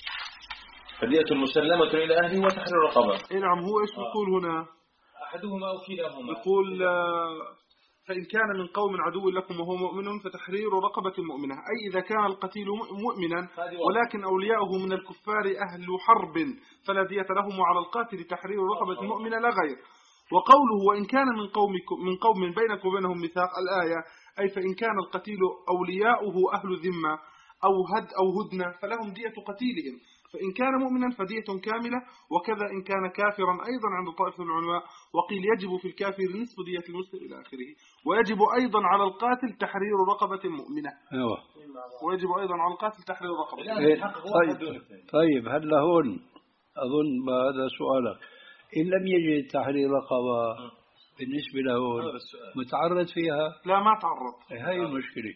فدية مسلمة إلى أهلي وتحرير رقبة. إيه نعم. هو إيش بيقول آه. هنا؟ أحدهما أو كلاهما. يقول فإن كان من قوم عدو لكم وهو مؤمن فتحرير رقبة مؤمنة، أي إذا كان القتيل مؤمنا ولكن أولياؤه من الكفار أهل حرب فلا دية لهم، وعلى القاتل تحرير رقبة مؤمنة لا غير. وقوله وإن كان من قوم من قوم بينك وبينهم ميثاق الآية، أي فإن كان القتيل أولياؤه أهل ذمة أو هد أو هدنة فلهم دية قتيلهم، فإن كان مؤمنا فدية كاملة، وكذا إن كان كافرا أيضا عند طائفة العلماء. وقيل يجب في الكافر نصف دية المسلم إلى آخره. ويجب أيضا على القاتل تحرير رقبة مؤمنة. أيوة. ويجب أيضا على القاتل تحرير رقبة. إيه. طيب طيب هلا هون أظن هذا سؤالك. إن لم يجد تحرير رقبة بالنسبة له متعرض فيها؟ لا ما تعرض. هاي المشكلة.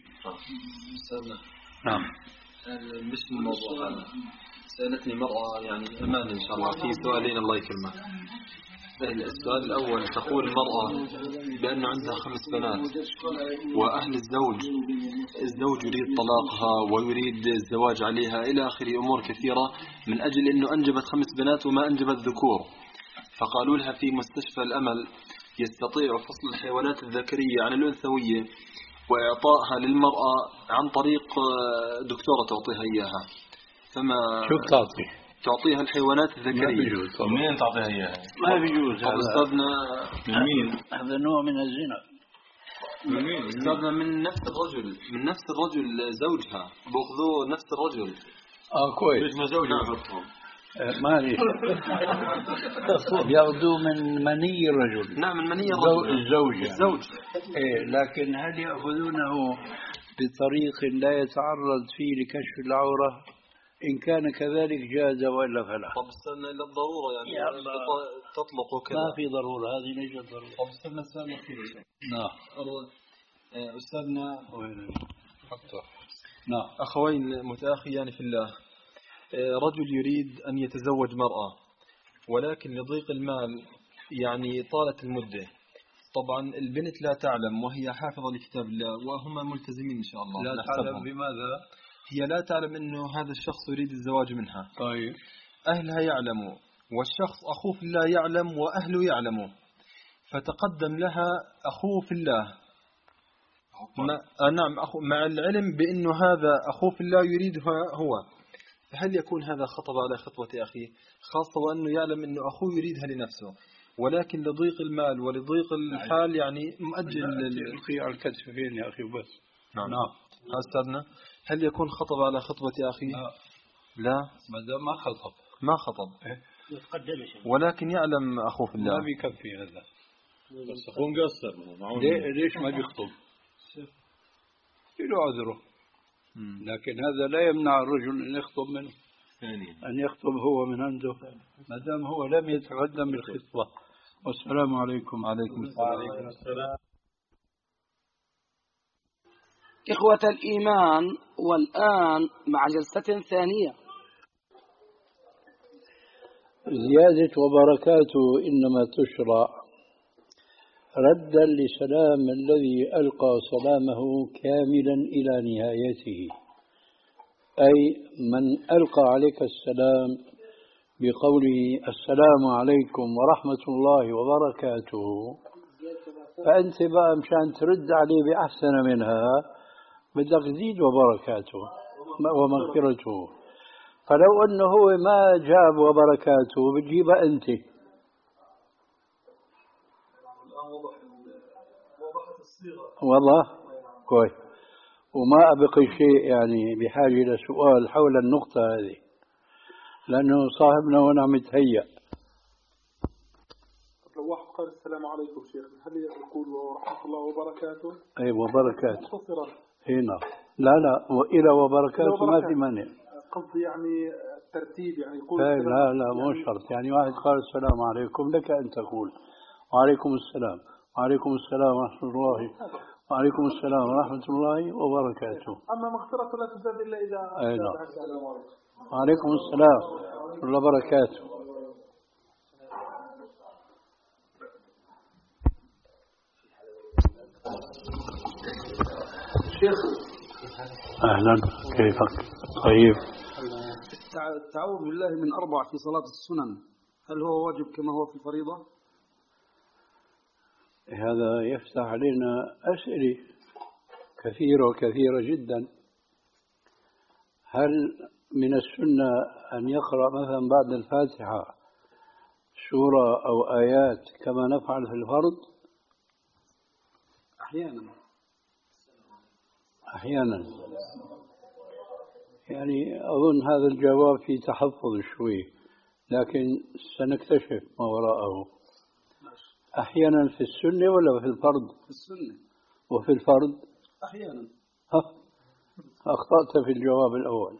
نعم. مش الموضوع هذا. سألتني مرأة يعني أمان إن شاء الله في سؤالين الله يكرمك. السؤال الأول تقول المرأة بأن عندها خمس بنات وأهل الزوج الزوج يريد طلاقها ويريد الزواج عليها إلى آخر أمور كثيرة من أجل أنه أنجبت خمس بنات وما أنجبت ذكور. فقالوا لها في مستشفى الأمل يستطيع فصل الحيوانات الذكرية عن الأنثوية وإعطائها للمرأة عن طريق دكتورة تعطيها إياها، فما شو تعطي؟ تعطيها الحيوانات الذكرية. منين تعطيها إياها؟ ما بيجوز هذا. أستاذنا من مين؟ هذا نوع من الزنا. من مين؟ أستاذنا من نفس الرجل، من نفس الرجل زوجها، بأخذوه نفس الرجل. آه كويس. ليش ما زوجها يحطهم؟ مالي يأخذوه من مني الرجل. نعم من مني الرجل الزوج يعني. الزوج. إيه لكن هل يأخذونه بطريق لا يتعرض فيه لكشف العورة؟ إن كان كذلك جاز وإلا فلا. طب استنى للضرورة يعني يا الله. تطلق وكذا. ما في ضرورة، هذه ليست ضرورة. طب استنى السؤال الأخير. نعم. أستاذنا نعم. أخوين متأخيان في الله، رجل يريد أن يتزوج مرأة ولكن لضيق المال يعني طالت المدة. طبعا البنت لا تعلم وهي حافظة لكتاب الله وهم ملتزمين إن شاء الله. لا تعلم بماذا؟ هي لا تعلم أنه هذا الشخص يريد الزواج منها. طيب. أهلها يعلموا والشخص أخوه في الله يعلم وأهله يعلموا، فتقدم لها أخوه في الله ما... آه نعم أخو... مع العلم بأنه هذا أخوه في الله يريدها هو، فهل يكون هذا خطب على خطوة أخيه، خاصة وأنه يعلم أنه أخوه يريدها لنفسه ولكن لضيق المال ولضيق الحال يعني مؤجل القي على الكتف فين يا أخي بس. نعم. نعم. أستاذنا هل يكون خطب على خطوة أخيه؟ لا, لا. ما دام ما خطب ما خطب إيه؟ ولكن يعلم أخوه في الله. ما بيكفي هذا. بس أخوه مقصر. ليه ليش ما بيخطب؟ له عذره. لكن هذا لا يمنع الرجل أن يخطب منه، أن يخطب هو من عنده ما دام هو لم يتقدم بالخطبة. والسلام عليكم. عليكم السلام. إخوة الإيمان، والآن مع جلسة ثانية. زيادة وبركاته إنما تشرع ردا لسلام الذي ألقى سلامه كاملا إلى نهايته، أي من ألقى عليك السلام بقوله السلام عليكم ورحمة الله وبركاته، فأنت بقى مشان ترد عليه بأحسن منها بدك تزيد وبركاته ومغفرته. فلو أنه هو ما جاب وبركاته بتجيبها أنت. والله كويس. وما أبقي شيء يعني بحاجة لسؤال حول النقطة هذه لأنه صاحبنا هنا متهيأ. لو واحد قال السلام عليكم شيخ هل يقول ورحمة الله وبركاته؟ أي وبركاته مختصرا هنا. لا لا وإلى وبركاته ما في مانع. قصدي يعني الترتيب يعني يقول لا لا, لا مو يعني شرط. يعني واحد قال السلام عليكم لك أن تقول وعليكم السلام وعليكم السلام ورحمة الله وعليكم السلام ورحمة الله وبركاته. أما مغفرة لا تزاد إلا إذا أي نعم. وعليكم السلام ورحمة الله وبركاته. شيخ أهلا كيفك؟ طيب. التعوذ بالله من أربع في صلاة السنن هل هو واجب كما هو في الفريضة؟ هذا يفتح علينا أسئلة كثيرة وكثيرة جدا. هل من السنة أن يقرأ مثلا بعد الفاتحة سورة أو آيات كما نفعل في الفرض؟ أحيانا أحيانا يعني أظن هذا الجواب في تحفظ شوي لكن سنكتشف ما وراءه. أحيانا في السنة ولا في الفرض؟ في السنة. وفي الفرض؟ أحيانا. ها أخطأت في الجواب الأول.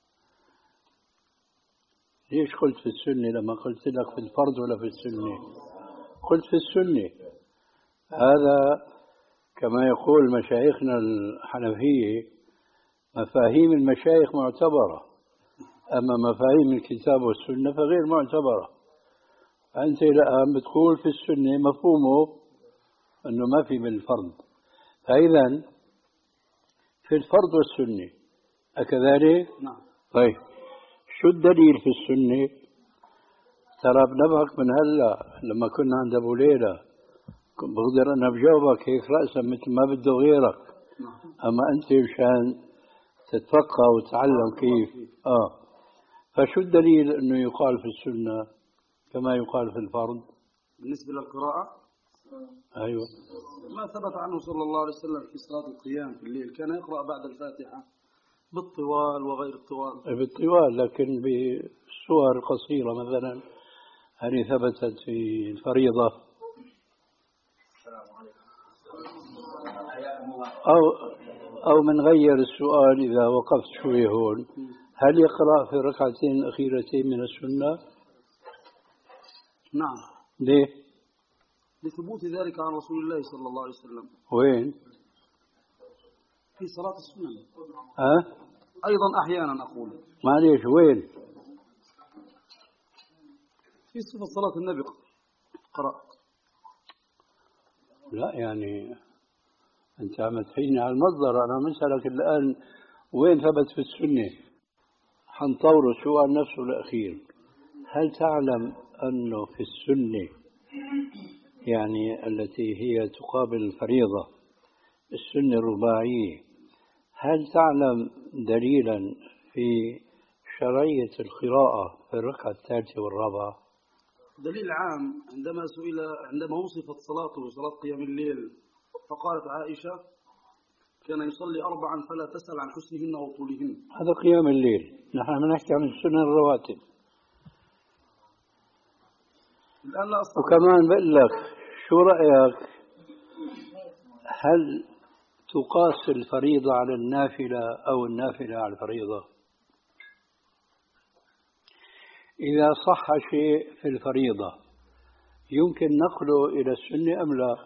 ليش قلت في السنة لما قلت لك في الفرض ولا في السنة؟ قلت في السنة. هذا كما يقول مشايخنا الحنفية مفاهيم المشايخ معتبرة، أما مفاهيم الكتاب والسنة فغير معتبرة. أنت الآن بتقول في السنة مفهومه أنه ما في بالفرض، فإذا في الفرض والسنة أكذلك؟ نعم. طيب شو الدليل في السنة؟ ترى بنبهك من هلا لما كنا عند أبو ليلى بقدر أنا بجاوبك هيك رأسا مثل ما بده غيرك. أما أنت مشان تتفقه وتتعلم كيف. آه فشو الدليل أنه يقال في السنة كما يقال في الفرض بالنسبة للقراءة؟ أيوة. ما ثبت عنه صلى الله عليه وسلم في صلاة القيام في الليل كان يقرأ بعد الفاتحة بالطوال وغير الطوال. بالطوال لكن بسور قصيرة مثلا هذه ثبتت في الفريضة. أو أو من غير السؤال إذا وقفت شوي هون، هل يقرأ في الركعتين الأخيرتين من السنة؟ نعم. ليه؟ لثبوت ذلك عن رسول الله صلى الله عليه وسلم. وين؟ في صلاة السنن. ها؟ أيضا أحيانا أقول. معليش وين؟ في صفة صلاة النبي قرأ. لا يعني أنت عم تحيني على المصدر، أنا مسألك الآن وين ثبت في السنة؟ حنطور السؤال نفسه الأخير، هل تعلم أنه في السنة يعني التي هي تقابل الفريضة السنة الرباعية، هل تعلم دليلا في شرعية القراءة في الركعة الثالثة والرابعة؟ دليل عام عندما سئل عندما وصفت صلاته صلاة قيام الليل فقالت عائشة كان يصلي أربعا فلا تسأل عن حسنهن وطولهن. هذا قيام الليل، نحن بنحكي عن السنن الرواتب. الآن لا أستطيع. وكمان بقول لك شو رأيك، هل تقاس الفريضة على النافلة أو النافلة على الفريضة؟ إذا صح شيء في الفريضة يمكن نقله إلى السنة أم لا؟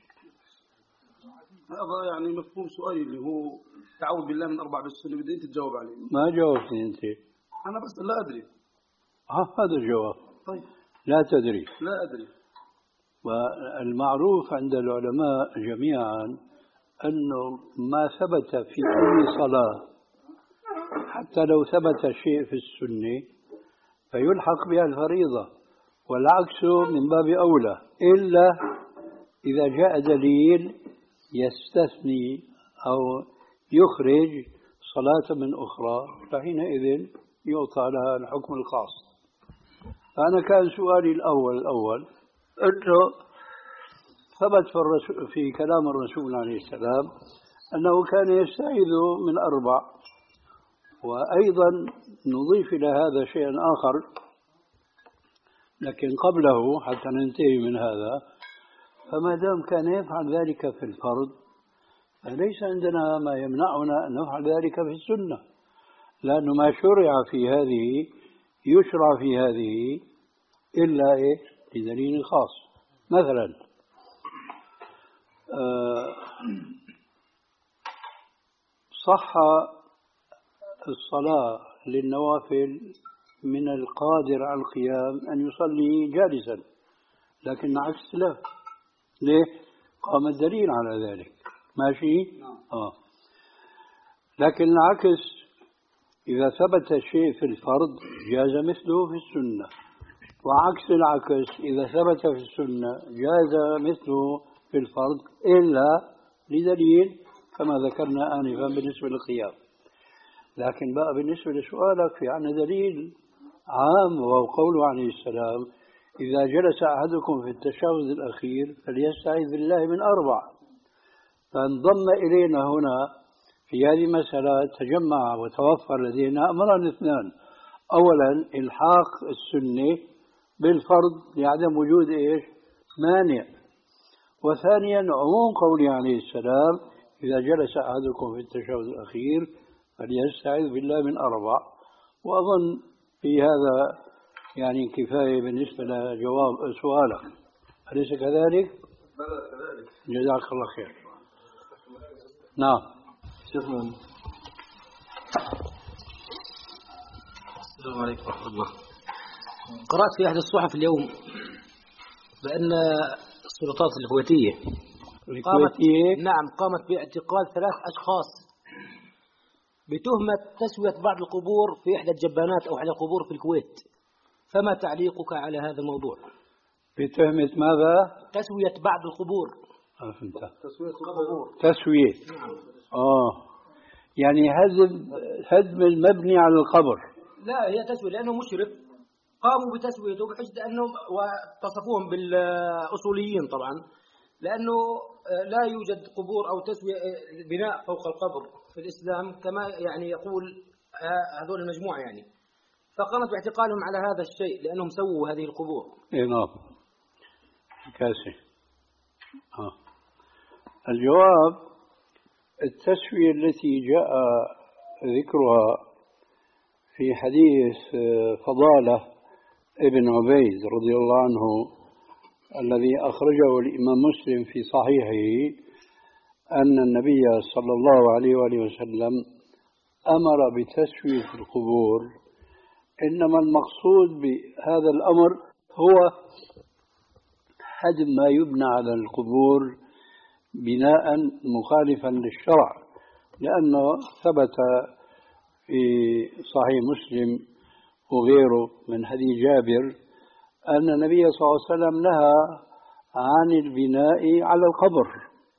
هذا يعني مفهوم سؤالي اللي هو تعوذ بالله من أربع بالسنة، بدي أنت تجاوب عليه. ما جاوبتني أنت. أنا بس لا أدري. ها هذا الجواب. طيب. لا تدري. لا أدري. والمعروف عند العلماء جميعا أنه ما ثبت في أي صلاة حتى لو ثبت شيء في السنة فيلحق بها الفريضة، والعكس من باب أولى، إلا إذا جاء دليل يستثني أو يخرج صلاة من أخرى فحينئذ يعطى لها الحكم الخاص. فأنا كان سؤالي الأول الأول أنه ثبت في, الرسول في كلام الرسول عليه السلام أنه كان يستعيذ من أربع، وأيضا نضيف إلى هذا شيئا آخر لكن قبله حتى ننتهي من هذا، فما دام كان يفعل ذلك في الفرض فليس عندنا ما يمنعنا أن نفعل ذلك في السنة، لأنه ما شرع في هذه يشرع في هذه إلا إيه؟ لدليل خاص. مثلا آه صح الصلاة للنوافل من القادر على القيام أن يصلي جالسا، لكن عكس لا. ليه؟ قام الدليل على ذلك. ماشي؟ آه. لكن العكس إذا ثبت شيء في الفرض جاز مثله في السنة، وعكس العكس إذا ثبت في السنة جاز مثله في الفرض إلا لدليل كما ذكرنا آنفا بالنسبة للقيام. لكن بقى بالنسبة لسؤالك في عنا دليل عام وهو قوله عليه السلام إذا جلس أحدكم في التشهد الأخير فليستعيذ بالله من أربع. فانضم إلينا هنا في هذه المسألة تجمع وتوفر لدينا أمران اثنان: أولا إلحاق السنة بالفرض لعدم وجود إيش؟ مانع. وثانيا عموم قوله عليه السلام إذا جلس أحدكم في التشهد الأخير فليستعيذ بالله من أربع. وأظن في هذا يعني كفاية بالنسبة لجواب سؤالك، أليس كذلك؟ بلى كذلك. جزاك الله خير. نعم شكرا. السلام عليكم ورحمة الله. قرأت في أحد الصحف اليوم بأن السلطات الكويتية قامت نعم قامت باعتقال ثلاث أشخاص بتهمة تسوية بعض القبور في إحدى الجبانات أو إحدى القبور في الكويت، فما تعليقك على هذا الموضوع؟ بتهمة ماذا؟ تسوية بعض القبور فهمت. تسوية القبور. تسوية. آه يعني هدم هدم المبني على القبر. لا هي تسوية لأنه مشرف قاموا بتسويته بحجة أنهم وتصفوهم بالأصوليين طبعا لأنه لا يوجد قبور أو تسوية بناء فوق القبر في الإسلام كما يعني يقول هذول المجموعة يعني فقامت باعتقالهم على هذا الشيء لأنهم سووا هذه القبور. إيه نعم كاسي. آه. الجواب التسوية التي جاء ذكرها في حديث فضالة ابن عبيد رضي الله عنه الذي أخرجه الإمام مسلم في صحيحه أن النبي صلى الله عليه وآله وسلم أمر بتسوية القبور. إنما المقصود بهذا الأمر هو هدم ما يبنى على القبور بناء مخالفا للشرع لأنه ثبت في صحيح مسلم وغيره من حديث جابر أن النبي صلى الله عليه وسلم نهى عن البناء على القبر.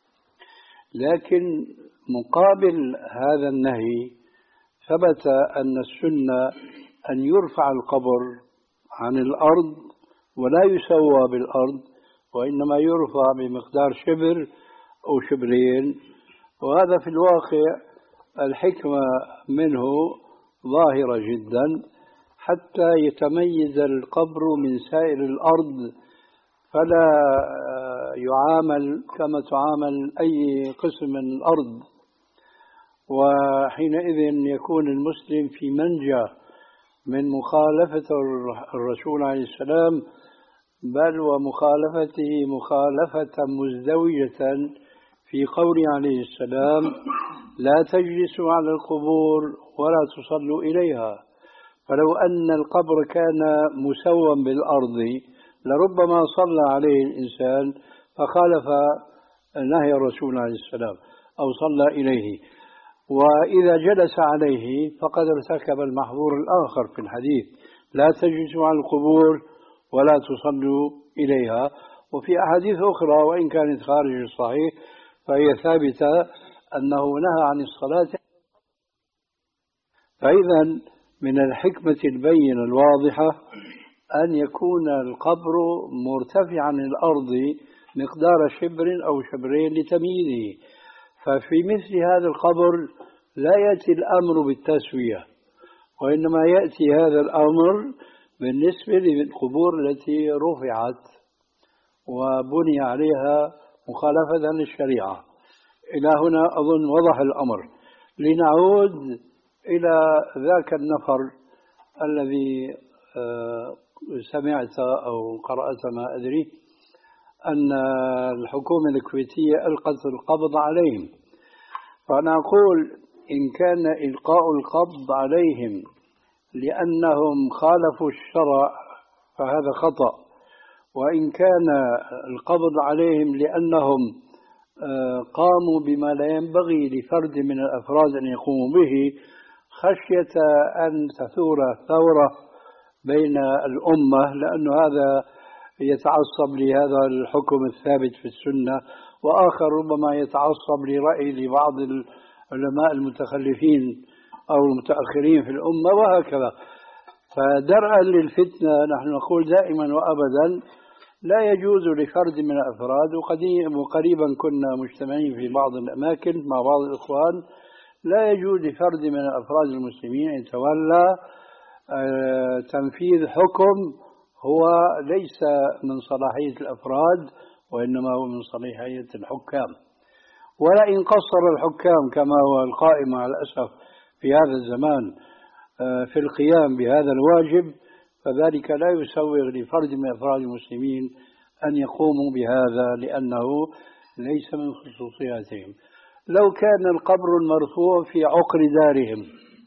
لكن مقابل هذا النهي ثبت أن السنة أن يرفع القبر عن الأرض ولا يسوى بالأرض وإنما يرفع بمقدار شبر أو شبرين. وهذا في الواقع الحكمة منه ظاهرة جدا حتى يتميز القبر من سائر الأرض فلا يعامل كما تعامل أي قسم من الأرض. وحينئذ يكون المسلم في منجى من مخالفة الرسول عليه السلام بل ومخالفته مخالفة مزدوجة في قوله عليه السلام لا تجلسوا على القبور ولا تصلوا إليها. فلو أن القبر كان مسوى بالأرض لربما صلى عليه الإنسان فخالف نهي الرسول عليه السلام أو صلى إليه وإذا جلس عليه فقد ارتكب المحظور الآخر في الحديث لا تجلسوا على القبور ولا تصلوا إليها. وفي أحاديث أخرى وإن كانت خارج الصحيح فهي ثابتة أنه نهى عن الصلاة. فإذا من الحكمة البينة الواضحة أن يكون القبر مرتفعا عن الأرض مقدار شبر أو شبرين لتمييزه. ففي مثل هذا القبر لا يأتي الأمر بالتسوية وإنما يأتي هذا الأمر بالنسبة للقبور التي رفعت وبني عليها مخالفة للشريعة. إلى هنا أظن وضح الأمر. لنعود إلى ذاك النفر الذي سمعت أو قرأت ما أدري أن الحكومة الكويتية ألقت القبض عليهم. فأنا أقول إن كان إلقاء القبض عليهم لأنهم خالفوا الشرع فهذا خطأ وإن كان القبض عليهم لأنهم قاموا بما لا ينبغي لفرد من الأفراد أن يقوموا به خشية أن تثور ثورة بين الأمة لأن هذا يتعصب لهذا الحكم الثابت في السنة وآخر ربما يتعصب لرأي لبعض العلماء المتخلفين أو المتأخرين في الأمة وهكذا. فدرءا للفتنة نحن نقول دائما وأبدا لا يجوز لفرد من الأفراد وقريبا كنا مجتمعين في بعض الأماكن مع بعض الإخوان لا يجوز لفرد من الأفراد المسلمين أن يتولى تنفيذ حكم هو ليس من صلاحية الأفراد وإنما هو من صلاحية الحكام. ولئن قصر الحكام كما هو القائم مع الأسف في هذا الزمان في القيام بهذا الواجب فذلك لا يسوغ لفرد من أفراد المسلمين أن يقوموا بهذا لأنه ليس من خصوصياتهم. لو كان القبر المرفوع في عقر دارهم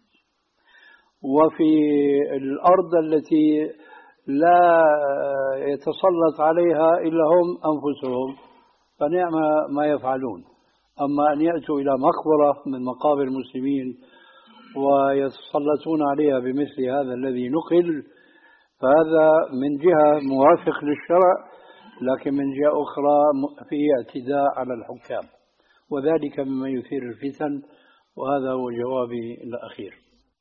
وفي الأرض التي لا يتسلط عليها إلا هم أنفسهم فنعم ما يفعلون. أما أن يأتوا إلى مقبرة من مقابر المسلمين ويتسلطون عليها بمثل هذا الذي نقل فهذا من جهة موافق للشرع لكن من جهة أخرى فيه اعتداء على الحكام، وذلك مما يثير الفتن، وهذا هو جوابي الأخير.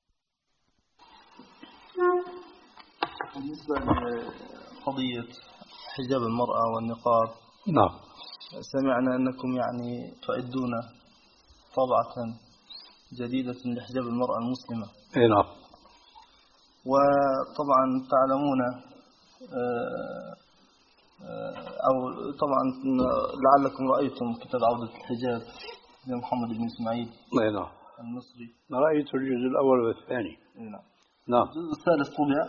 بالنسبة لقضية حجاب المرأة والنقاب، نعم، سمعنا أنكم يعني تعدون طبعة جديدة لحجاب المرأة المسلمة. إيه نعم. وطبعا تعلمون أو طبعا لعلكم رأيتم كتاب عودة الحجاب لمحمد بن إسماعيل. إيه نعم. المصري. رأيت الجزء الأول والثاني. إيه نعم. نعم. الجزء الثالث طبع،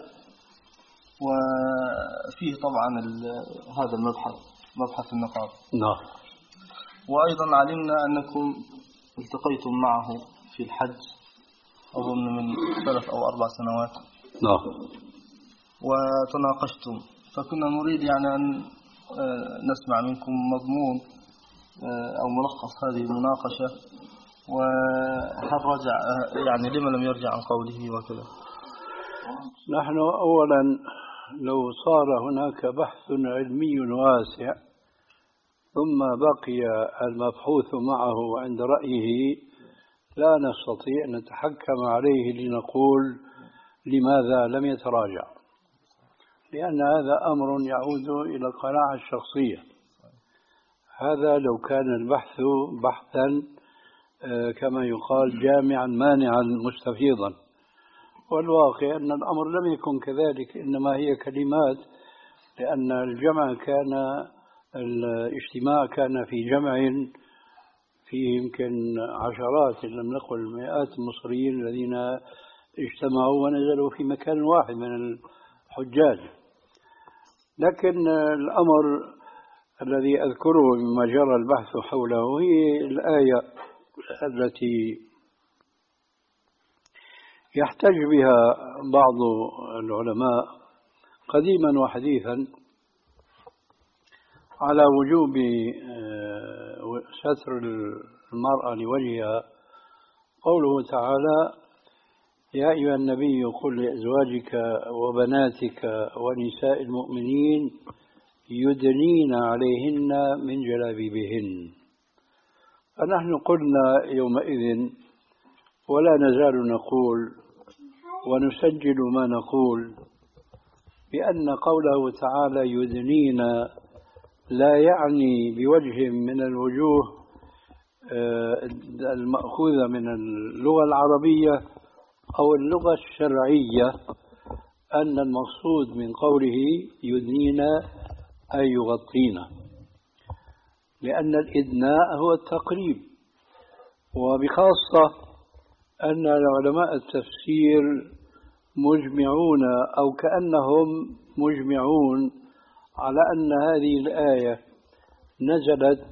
وفيه طبعا هذا المبحث، مبحث النقاب. نعم. وأيضا علمنا أنكم التقيتم معه في الحج أظن من ثلاث أو أربع سنوات. نعم. وتناقشتم، فكنا نريد يعني أن نسمع منكم مضمون أو ملخص هذه المناقشة، وهل رجع يعني لما لم يرجع عن قوله وكذا. نحن أولا لو صار هناك بحث علمي واسع ثم بقي المبحوث معه عند رأيه لا نستطيع أن نتحكم عليه لنقول لماذا لم يتراجع، لأن هذا أمر يعود إلى القناعة الشخصية. هذا لو كان البحث بحثا كما يقال جامعا مانعا مستفيضا، والواقع أن الأمر لم يكن كذلك، إنما هي كلمات، لأن الجمع كان الاجتماع كان في جمع فيه يمكن عشرات إن لم نقل مئات المصريين الذين اجتمعوا ونزلوا في مكان واحد من الحجاج. لكن الأمر الذي أذكره مما جرى البحث حوله هي الآية التي يحتج بها بعض العلماء قديما وحديثا على وجوب ستر المرأة لوجهها. قوله تعالى: يا أيها النبي قل لأزواجك وبناتك ونساء المؤمنين يدنين عليهن من جلابيبهن. فنحن قلنا يومئذ ولا نزال نقول ونسجل ما نقول بأن قوله تعالى يدنين لا يعني بوجه من الوجوه المأخوذة من اللغة العربية أو اللغة الشرعية أن المقصود من قوله يدنين أي يغطين، لأن الإدناء هو التقريب، وبخاصة أن علماء التفسير مجمعون أو كأنهم مجمعون على أن هذه الآية نزلت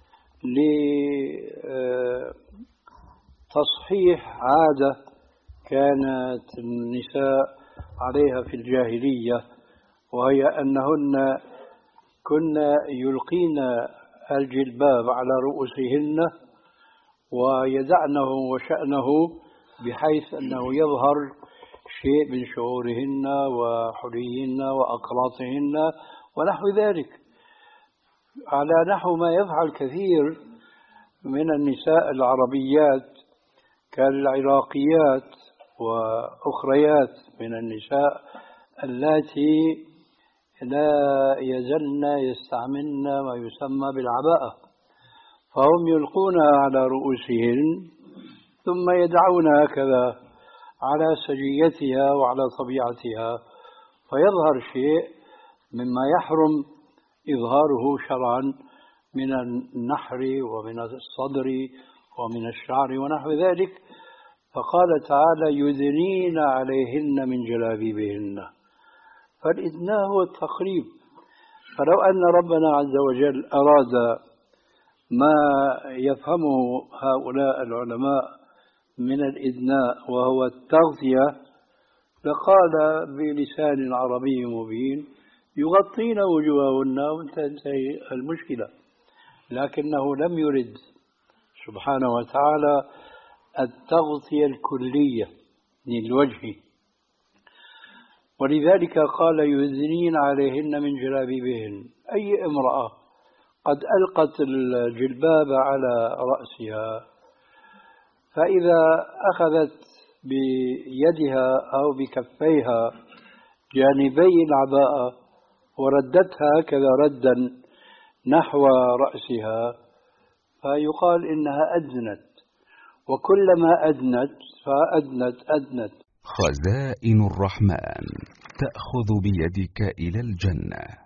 لتصحيح عادة كانت النساء عليها في الجاهلية، وهي أنهن كن يلقين الجلباب على رؤوسهن ويدعنه وشأنه بحيث أنه يظهر شيء من شعورهن وحليهن وأقراطهن ونحو ذلك، على نحو ما يفعل كثير من النساء العربيات كالعراقيات وأخريات من النساء اللاتي لا يزلن يستعملن ما يسمى بالعباءة، فهم يلقونها على رؤوسهن ثم يدعونها هكذا على سجيتها وعلى طبيعتها، فيظهر شيء مما يحرم إظهاره شرعا من النحر ومن الصدر ومن الشعر ونحو ذلك. فقال تعالى يدنين عليهن من جلابيبهن، فالإدناء هو التقريب. فلو أن ربنا عز وجل أراد ما يفهمه هؤلاء العلماء من الإدناء وهو التغطية لقال بلسان عربي مبين يغطين وجوههن وتنتهي المشكلة، لكنه لم يرد سبحانه وتعالى التغطية الكلية للوجه. ولذلك قال يدنين عليهن من جلابيبهن. أي امرأة قد ألقت الجلباب على رأسها فإذا أخذت بيدها أو بكفيها جانبي العباءة وردتها كذا ردا نحو رأسها فيقال إنها أدنت، وكلما أدنت فأدنت أدنت. خزائن الرحمن تأخذ بيدك إلى الجنة.